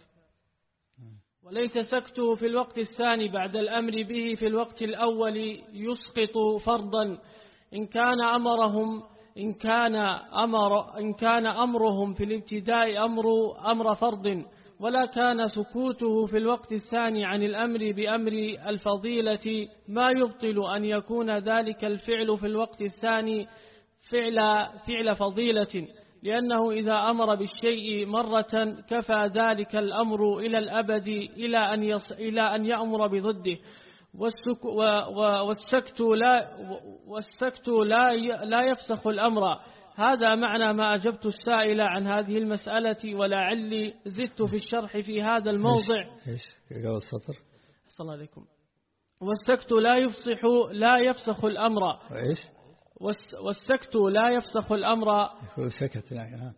وليس سكته في الوقت الثاني بعد الأمر به في الوقت الأول يسقط فرضا إن كان أمرهم إن كان أمر إن كان أمرهم في الابتداء أمر أمر فرض ولا كان سكوته في الوقت الثاني عن الأمر بأمر الفضيلة ما يبطل أن يكون ذلك الفعل في الوقت الثاني فعل فعل فضيلة، لأنه إذا أمر بالشيء مرة كفى ذلك الأمر إلى الأبد إلى أن يص إلى أن يأمر بضده. والسك والسكت لا والسكت لا لا يفسخ الأمر. هذا معنى ما أجبت السائل عن هذه المسألة، ولعلي زدت في الشرح في هذا الموضع.
إيش قال السطر؟
صلى الله عليكم. والسكت لا يفصح لا يفسخ الأمر.
إيش؟
والسكت لا يفسخ الأمر.
يقول سكت يعني ها.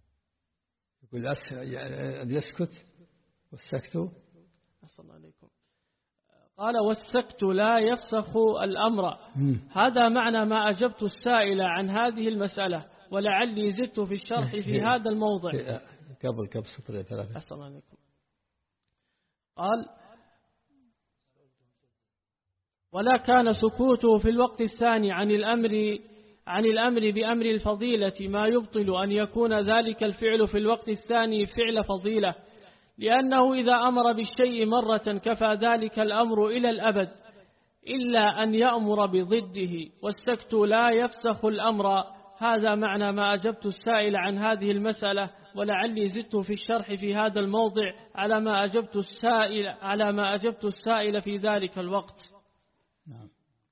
يقول أس يعني يسكت والسكت.
صلى الله عليكم. قال والسكت لا يفسخ الأمر. هذا معنى ما أجبت السائل عن هذه المسألة، ولعلي زدت في الشرح في هذا الموضع.
قبل قبل سطر ثلاثة.
السلام عليكم. قال ولا كان سكوته في الوقت الثاني عن الأمر عن الأمر بأمر الفضيلة ما يبطل أن يكون ذلك الفعل في الوقت الثاني فعل فضيلة، لأنه إذا أمر بالشيء مرة كفى ذلك الأمر إلى الأبد إلا أن يأمر بضده. والسكت لا يفسخ الأمر. هذا معنى ما أجبت السائل عن هذه المسألة، ولعلي زدت في الشرح في هذا الموضع على ما أجبت السائل على ما أجبت السائل في ذلك الوقت.
نعم.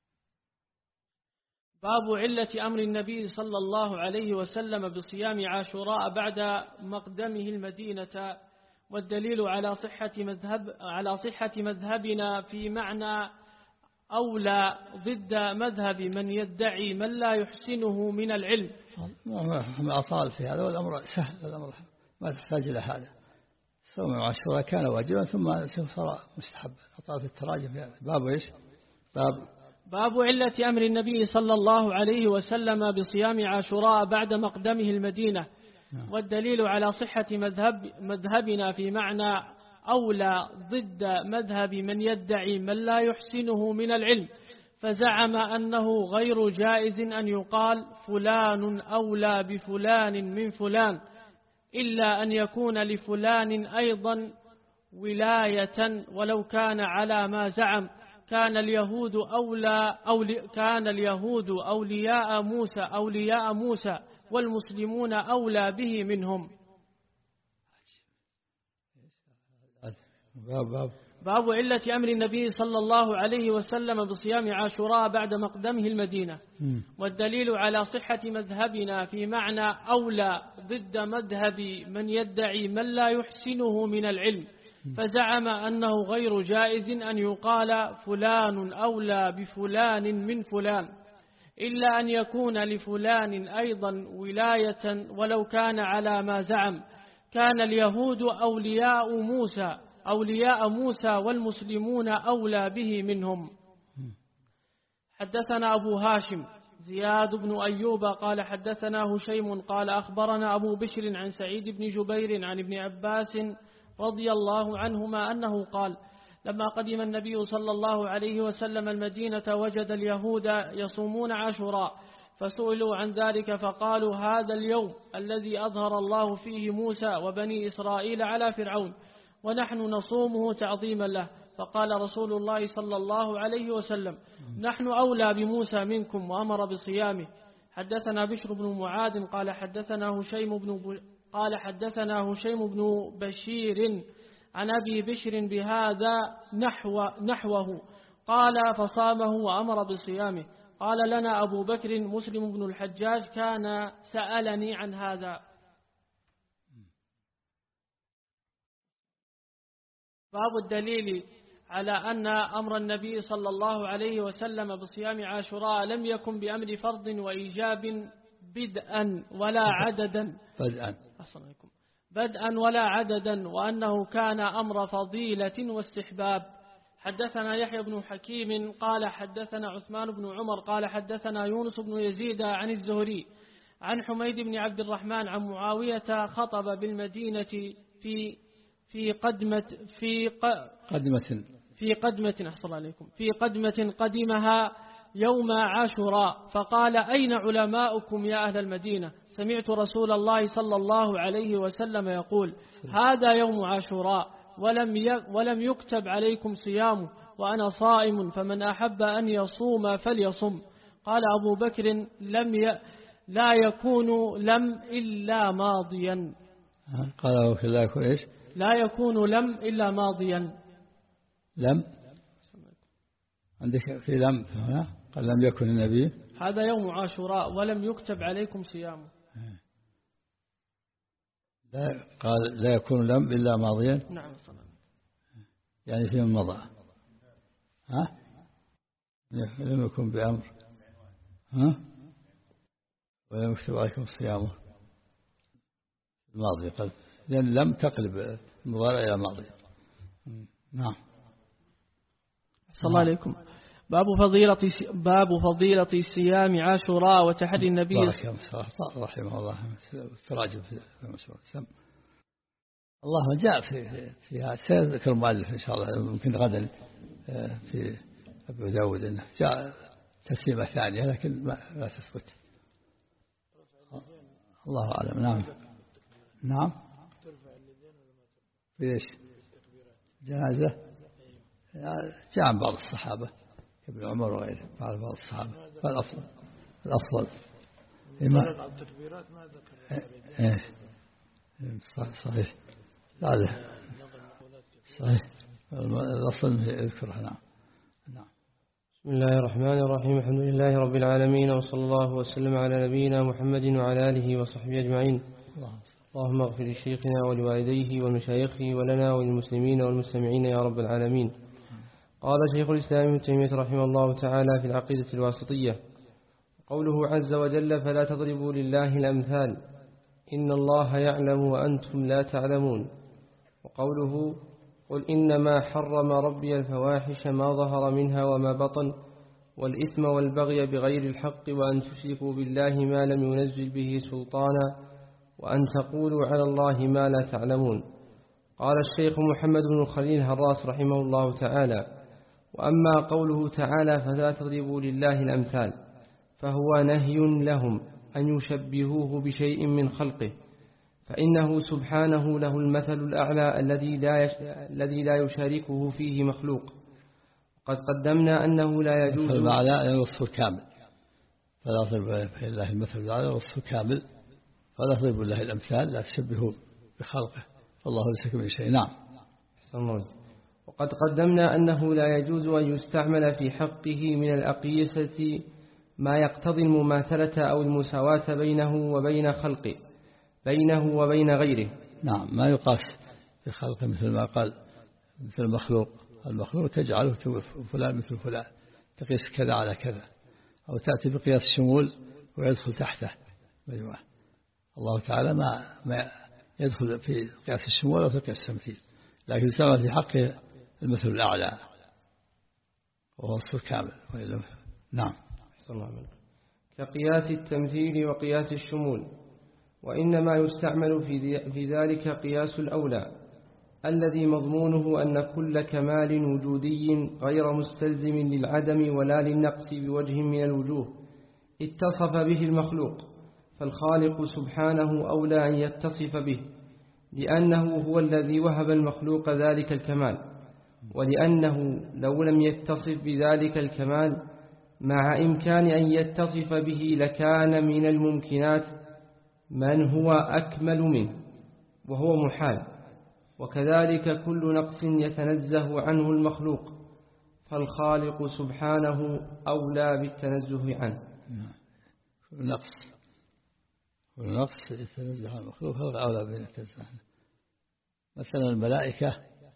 باب علة أمر النبي صلى الله عليه وسلم بصيام عاشوراء بعد مقدمه المدينة، والدليل على صحة مذهب على صحة مذهبنا في معنى أولى ضد مذهب من يدعي من لا يحسنه من العلم.
ما أطال في هذا والأمر سهل، الأمر ما تحتاج إلى هذا. صوم عاشوراء كان واجبا ثم صار مستحبا. أطال في التراجم يعني. باب إيش؟ باب
باب علة أمر النبي صلى الله عليه وسلم بصيام عاشوراء بعد مقدمه المدينة، والدليل على صحة مذهب مذهبنا في معنى أولى ضد مذهب من يدعي من لا يحسنه من العلم، فزعم أنه غير جائز أن يقال فلان أولى بفلان من فلان، إلا أن يكون لفلان أيضا ولاية ولو كان على ما زعم. كان اليهود أولى أولي كان اليهود أولياء موسى أولياء موسى والمسلمون أولى به منهم.
باب, باب.
باب علة أمر النبي صلى الله عليه وسلم بصيام عاشوراء بعد مقدمه المدينة، والدليل على صحة مذهبنا في معنى أولى ضد مذهب من يدعي من لا يحسنه من العلم، فزعم أنه غير جائز أن يقال فلان أولى بفلان من فلان، إلا أن يكون لفلان أيضا ولاية ولو كان على ما زعم. كان اليهود أولياء موسى أولياء موسى والمسلمون أولى به منهم. حدثنا أبو هاشم زياد بن أيوب قال حدثنا هشيم قال أخبرنا أبو بشر عن سعيد بن جبير عن ابن عباس رضي الله عنهما أنه قال: لما قدم النبي صلى الله عليه وسلم المدينة وجد اليهود يصومون عاشوراء، فسئلوا عن ذلك فقالوا: هذا اليوم الذي أظهر الله فيه موسى وبني إسرائيل على فرعون، ونحن نصومه تعظيما له. فقال رسول الله صلى الله عليه وسلم: نحن أولى بموسى منكم، وأمر بصيامه. حدثنا بشر بن معاذ قال حدثنا هشيم بن قال حدثنا هشيم بن بشير عن أبي بشر بهذا نحو نحوه قال: فصامه وأمر بصيامه. قال لنا أبو بكر مسلم بن الحجاج: كان سألني عن هذا. باب الدليل على أن أمر النبي صلى الله عليه وسلم بصيام عاشوراء لم يكن بأمر فرض وإيجاب بدءا ولا عددا
بدءا
بدءا ولا عددا، وأنه كان أمر فضيلة واستحباب. حدثنا يحيى بن حكيم قال حدثنا عثمان بن عمر قال حدثنا يونس بن يزيد عن الزهري عن حميد بن عبد الرحمن عن معاوية خطب بالمدينة في في قدمة في
قدمة
في قدمة أحصل عليكم في قدمة قدمها يوم عاشوراء، فقال: أين علماؤكم يا أهل المدينة؟ سمعت رسول الله صلى الله عليه وسلم يقول: هذا يوم عاشوراء ولم ولم يكتب عليكم صيامه، وأنا صائم، فمن أحب أن يصوم فليصم. قال أبو بكر: لم ي... لا يكون لم إلا ماضيا.
قال أبو بكر: لا يكون إيش؟
لا يكون لم إلا ماضيا.
لم عندك في لم هنا قال: لم يكن النبي
هذا يوم عاشوراء ولم يكتب عليكم صيامه.
لا قال: لا يكون لم إلا ماضيا.
نعم صلى.
يعني فيما مضى. ها لم يكن بأمر ها ولم يكتب عليكم صيامه الماضي، قال لأن لم تقلب المضارع إلى ماضي. نعم.
صلى الله عليكم. باب فضيلة باب فضيلة صيام عاشوراء وتحدي النبي
رحمه الله تراجم في المسؤول. الله جاء في فيها سيذكر المؤلف إن شاء الله ممكن غدا في أبو داود إنه جاء تسليمة ثانية لكن ما لا تثبت. الله أعلم. نعم نعم. في إيش جنازة جاء عن بعض الصحابة ابن عمر وغيره بعض بعض الصحابة. فالأفضل الأفضل
ما التكبيرات ما ذكر.
إيه صحيح. لا صحيح الأصل يذكرها. نعم نعم.
بسم الله الرحمن الرحيم. الحمد لله رب العالمين، وصلى الله وسلم على نبينا محمد وعلى آله وصحبه أجمعين. اللهم اغفر لشيخنا ولوالديه والمشايخه ولنا وللمسلمين والمستمعين يا رب العالمين. قال شيخ الإسلام ابن تيمية رحمه الله تعالى في العقيدة الواسطية: قوله عز وجل: فلا تضربوا لله الأمثال إن الله يعلم وأنتم لا تعلمون. وقوله: قل إنما حرم ربي الفواحش ما ظهر منها وما بطن والإثم والبغي بغير الحق وأن تشركوا بالله ما لم ينزل به سلطانا وأن تقولوا على الله ما لا تعلمون. قال الشيخ محمد بن خليل هراس رحمه الله تعالى: وأما قوله تعالى: فلا تضربوا لله الأمثال، فهو نهي لهم أن يشبهوه بشيء من خلقه، فإنه سبحانه له المثل الأعلى الذي لا الذي لا يشاركه فيه مخلوق. قد قدمنا أنه لا يجوز
المعنى الوصف كامل. فلا تضربوا لله المثل الأعلى الوصف كامل. فلا تضربوا لله الأمثال لا تشبهوا بخلقه فالله ليس كمثله شيء. نعم.
وقد قدمنا أنه لا يجوز أن يستعمل في حقه من الأقيسة ما يقتضي المماثلة أو المساواة بينه وبين خلقه بينه وبين غيره.
نعم. ما يقاس في خلقه مثل ما قال مثل المخلوق. المخلوق تجعله فلان مثل فلان، تقيس كذا على كذا، أو تأتي بقياس الشمول ويدخل تحته. الله تعالى ما ما يدخل في قياس الشمول أو في قياس التمثيل، لكن سوى في حقه المثل الأعلى وهو الصف كامل. نعم.
كقياس التمثيل وقياس الشمول، وإنما يستعمل في ذلك قياس الأولى، الذي مضمونه أن كل كمال وجودي غير مستلزم للعدم ولا للنقص بوجه من الوجوه اتصف به المخلوق، فالخالق سبحانه أولى أن يتصف به، لأنه هو الذي وهب المخلوق ذلك الكمال، ولأنه لو لم يتصف بذلك الكمال مع إمكان أن يتصف به لكان من الممكنات من هو أكمل منه، وهو محال. وكذلك كل نقص يتنزه عنه المخلوق، فالخالق سبحانه أولى بالتنزه عنه.
كل نقص كل نقص يتنزه عن المخلوق هو أولى بالتنزه عنه. مثلا الملائكة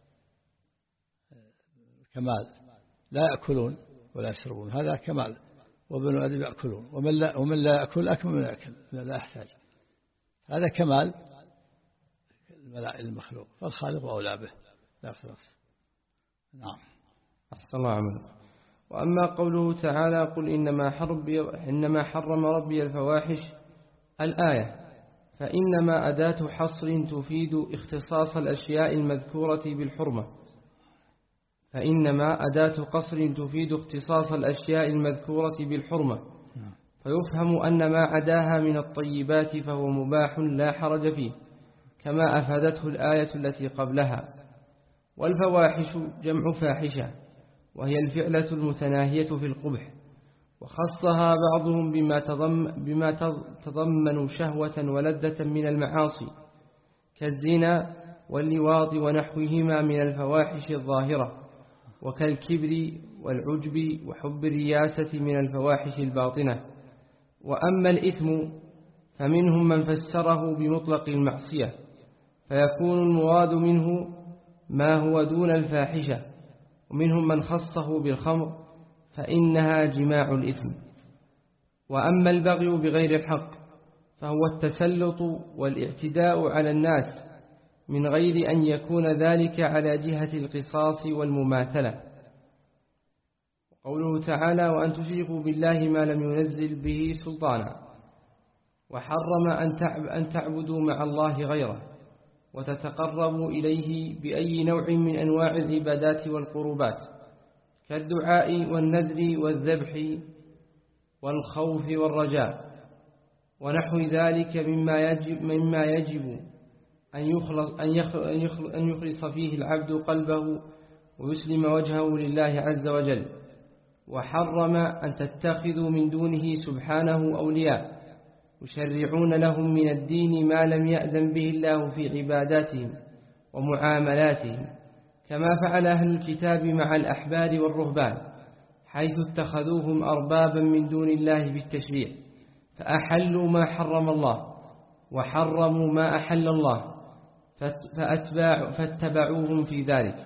كمال، لا يأكلون ولا يشربون، هذا كمال، وبنو آدم يأكلون، ومن لا, ومن لا يأكل أكمل من يأكل، لا يحتاج، هذا كمال المخلوق، فالخالق أولى به لا خلاص. نعم.
أحسن الله عمله. وأما قوله تعالى قل إنما حرم, إنما حرم ربي الفواحش الآية، فإنما أداة حصر تفيد اختصاص الأشياء المذكورة بالحرمة فإنما أداة قصر تفيد اختصاص الأشياء المذكورة بالحرمة فيفهم أن ما عداها من الطيبات فهو مباح لا حرج فيه، كما أفادته الآية التي قبلها. والفواحش جمع فاحشة، وهي الفعلة المتناهية في القبح، وخصها بعضهم بما, تضم بما تضمن شهوة ولذة من المعاصي كالزنا واللواط ونحوهما من الفواحش الظاهرة، وكالكبر والعجب وحب الرياسة من الفواحش الباطنة. وأما الإثم فمنهم من فسره بمطلق المعصية، فيكون المراد منه ما هو دون الفاحشة، ومنهم من خصه بالخمر فإنها جماع الإثم. وأما البغي بغير الحق فهو التسلط والاعتداء على الناس من غير أن يكون ذلك على جهة القصاص والمماثلة. قوله تعالى وأن تشركوا بالله ما لم ينزل به سلطانا، وحرم أن تعبدوا مع الله غيره وتتقربوا إليه بأي نوع من أنواع العبادات والقربات كالدعاء والنذر والذبح والخوف والرجاء ونحو ذلك مما يجب, مما يجب أن يخلص, أن يخلص فيه العبد قلبه ويسلم وجهه لله عز وجل. وحرم أن تتخذوا من دونه سبحانه أولياء يشرعون لهم من الدين ما لم يأذن به الله في عباداتهم ومعاملاتهم، كما فعل أهل الكتاب مع الأحبار والرهبان، حيث اتخذوهم أربابا من دون الله بالتشريع، فأحلوا ما حرم الله وحرموا ما أحل الله، فأتباع فاتبعوهم في ذلك.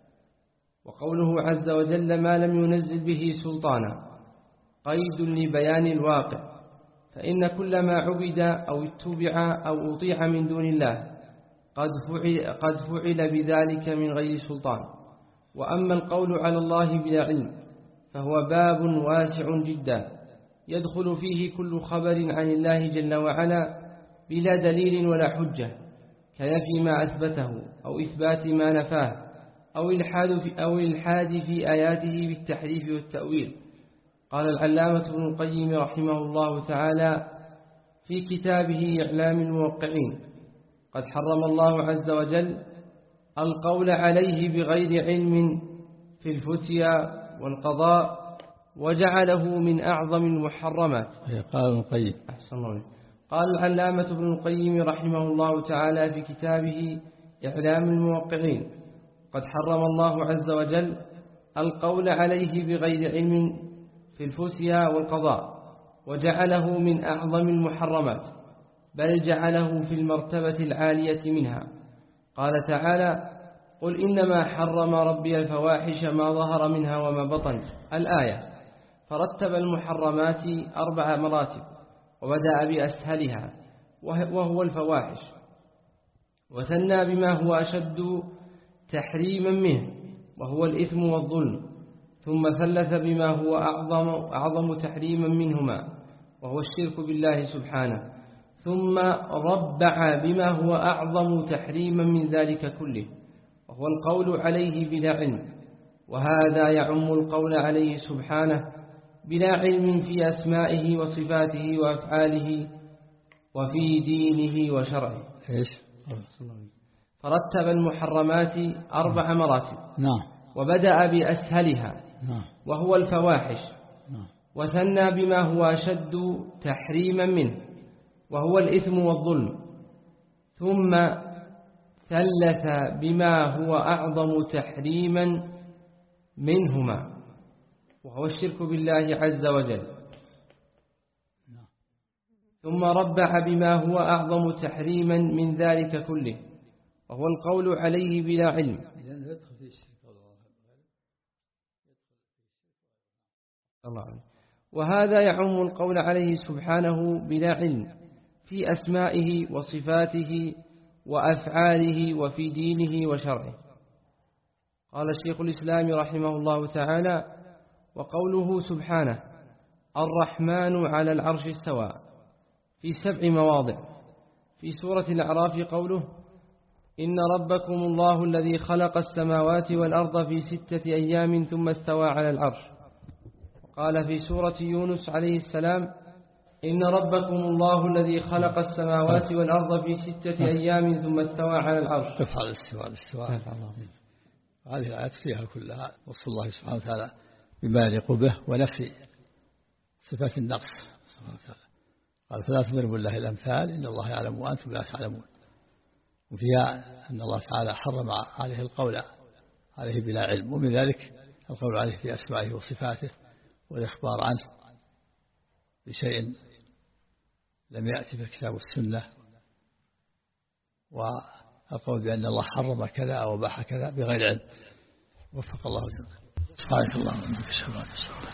وقوله عز وجل ما لم ينزل به سلطانا قيد لبيان الواقع، فإن كل ما عبد أو اتبع أو أطيع من دون الله قد فعل, قد فعل بذلك من غير سلطان. وأما القول على الله بلا علم فهو باب واسع جدا يدخل فيه كل خبر عن الله جل وعلا بلا دليل ولا حجة، كنفي ما أثبته أو إثبات ما نفاه أو الحاد في, أو الحاد في آياته بالتحريف والتأويل. قال العلامة ابن القيم رحمه الله تعالى في كتابه إعلام الموقعين قد حرم الله عز وجل القول عليه بغير علم في الفتيا والقضاء وجعله من أعظم المحرمات.
قال ابن القيم
أحسن الله. قال العلامة ابن القيم رحمه الله تعالى في كتابه إعلام الموقعين قد حرم الله عز وجل القول عليه بغير علم في الفتيا والقضاء وجعله من أعظم المحرمات، بل جعله في المرتبة العالية منها. قال تعالى قل إنما حرم ربي الفواحش ما ظهر منها وما بطن الآية، فرتب المحرمات أربع مراتب وبدأ بأسهلها وهو الفواحش، وثنى بما هو أشد تحريما منه وهو الإثم والظلم، ثم ثلث بما هو أعظم, أعظم تحريما منهما وهو الشرك بالله سبحانه، ثم ربع بما هو أعظم تحريما من ذلك كله وهو القول عليه بلا علم، وهذا يعم القول عليه سبحانه بلا علم في أسمائه وصفاته وأفعاله وفي دينه وشرعه. فرتب المحرمات أربع مراتب، وبدأ بأسهلها وهو الفواحش، وثنى بما هو أشد تحريما منه وهو الإثم والظلم، ثم ثلث بما هو أعظم تحريما منهما وهو الشرك بالله عز وجل، ثم ربع بما هو أعظم تحريما من ذلك كله وهو القول عليه بلا علم. وهذا يعم القول عليه سبحانه بلا علم في أسمائه وصفاته وأفعاله وفي دينه وشرعه. قال الشيخ الإسلام رحمه الله تعالى: وقوله سبحانه الرحمن على العرش استوى في سبع مواضع. في سورة الأعراف قوله: إن ربكم الله الذي خلق السماوات والأرض في ستة أيام ثم استوى على العرش. قال في سورة يونس عليه السلام: إن ربكم الله الذي خلق السماوات والأرض في ستة أيام ثم استوى على العرش.
تفعل الاستواء الاستواء هذه الآيات فيها كلها وصف الله سبحانه وتعالى بما يليق به ونفي صفات النقص سبحانه وتعالى. قال: فلا تضربوا الله الأمثال إن الله يعلم وأنتم لا تعلمون. وفيها أن الله تعالى حرم عليه القول عليه بلا علم، ومن ذلك القول عليه في أسمائه وصفاته والإخبار عنه بشيء لم يأتي في الكتاب والسنة، والقول بأن الله حرم كذا أو باح كذا بغير علم. وفق الله جل. سبحانك اللهم وبحمدك.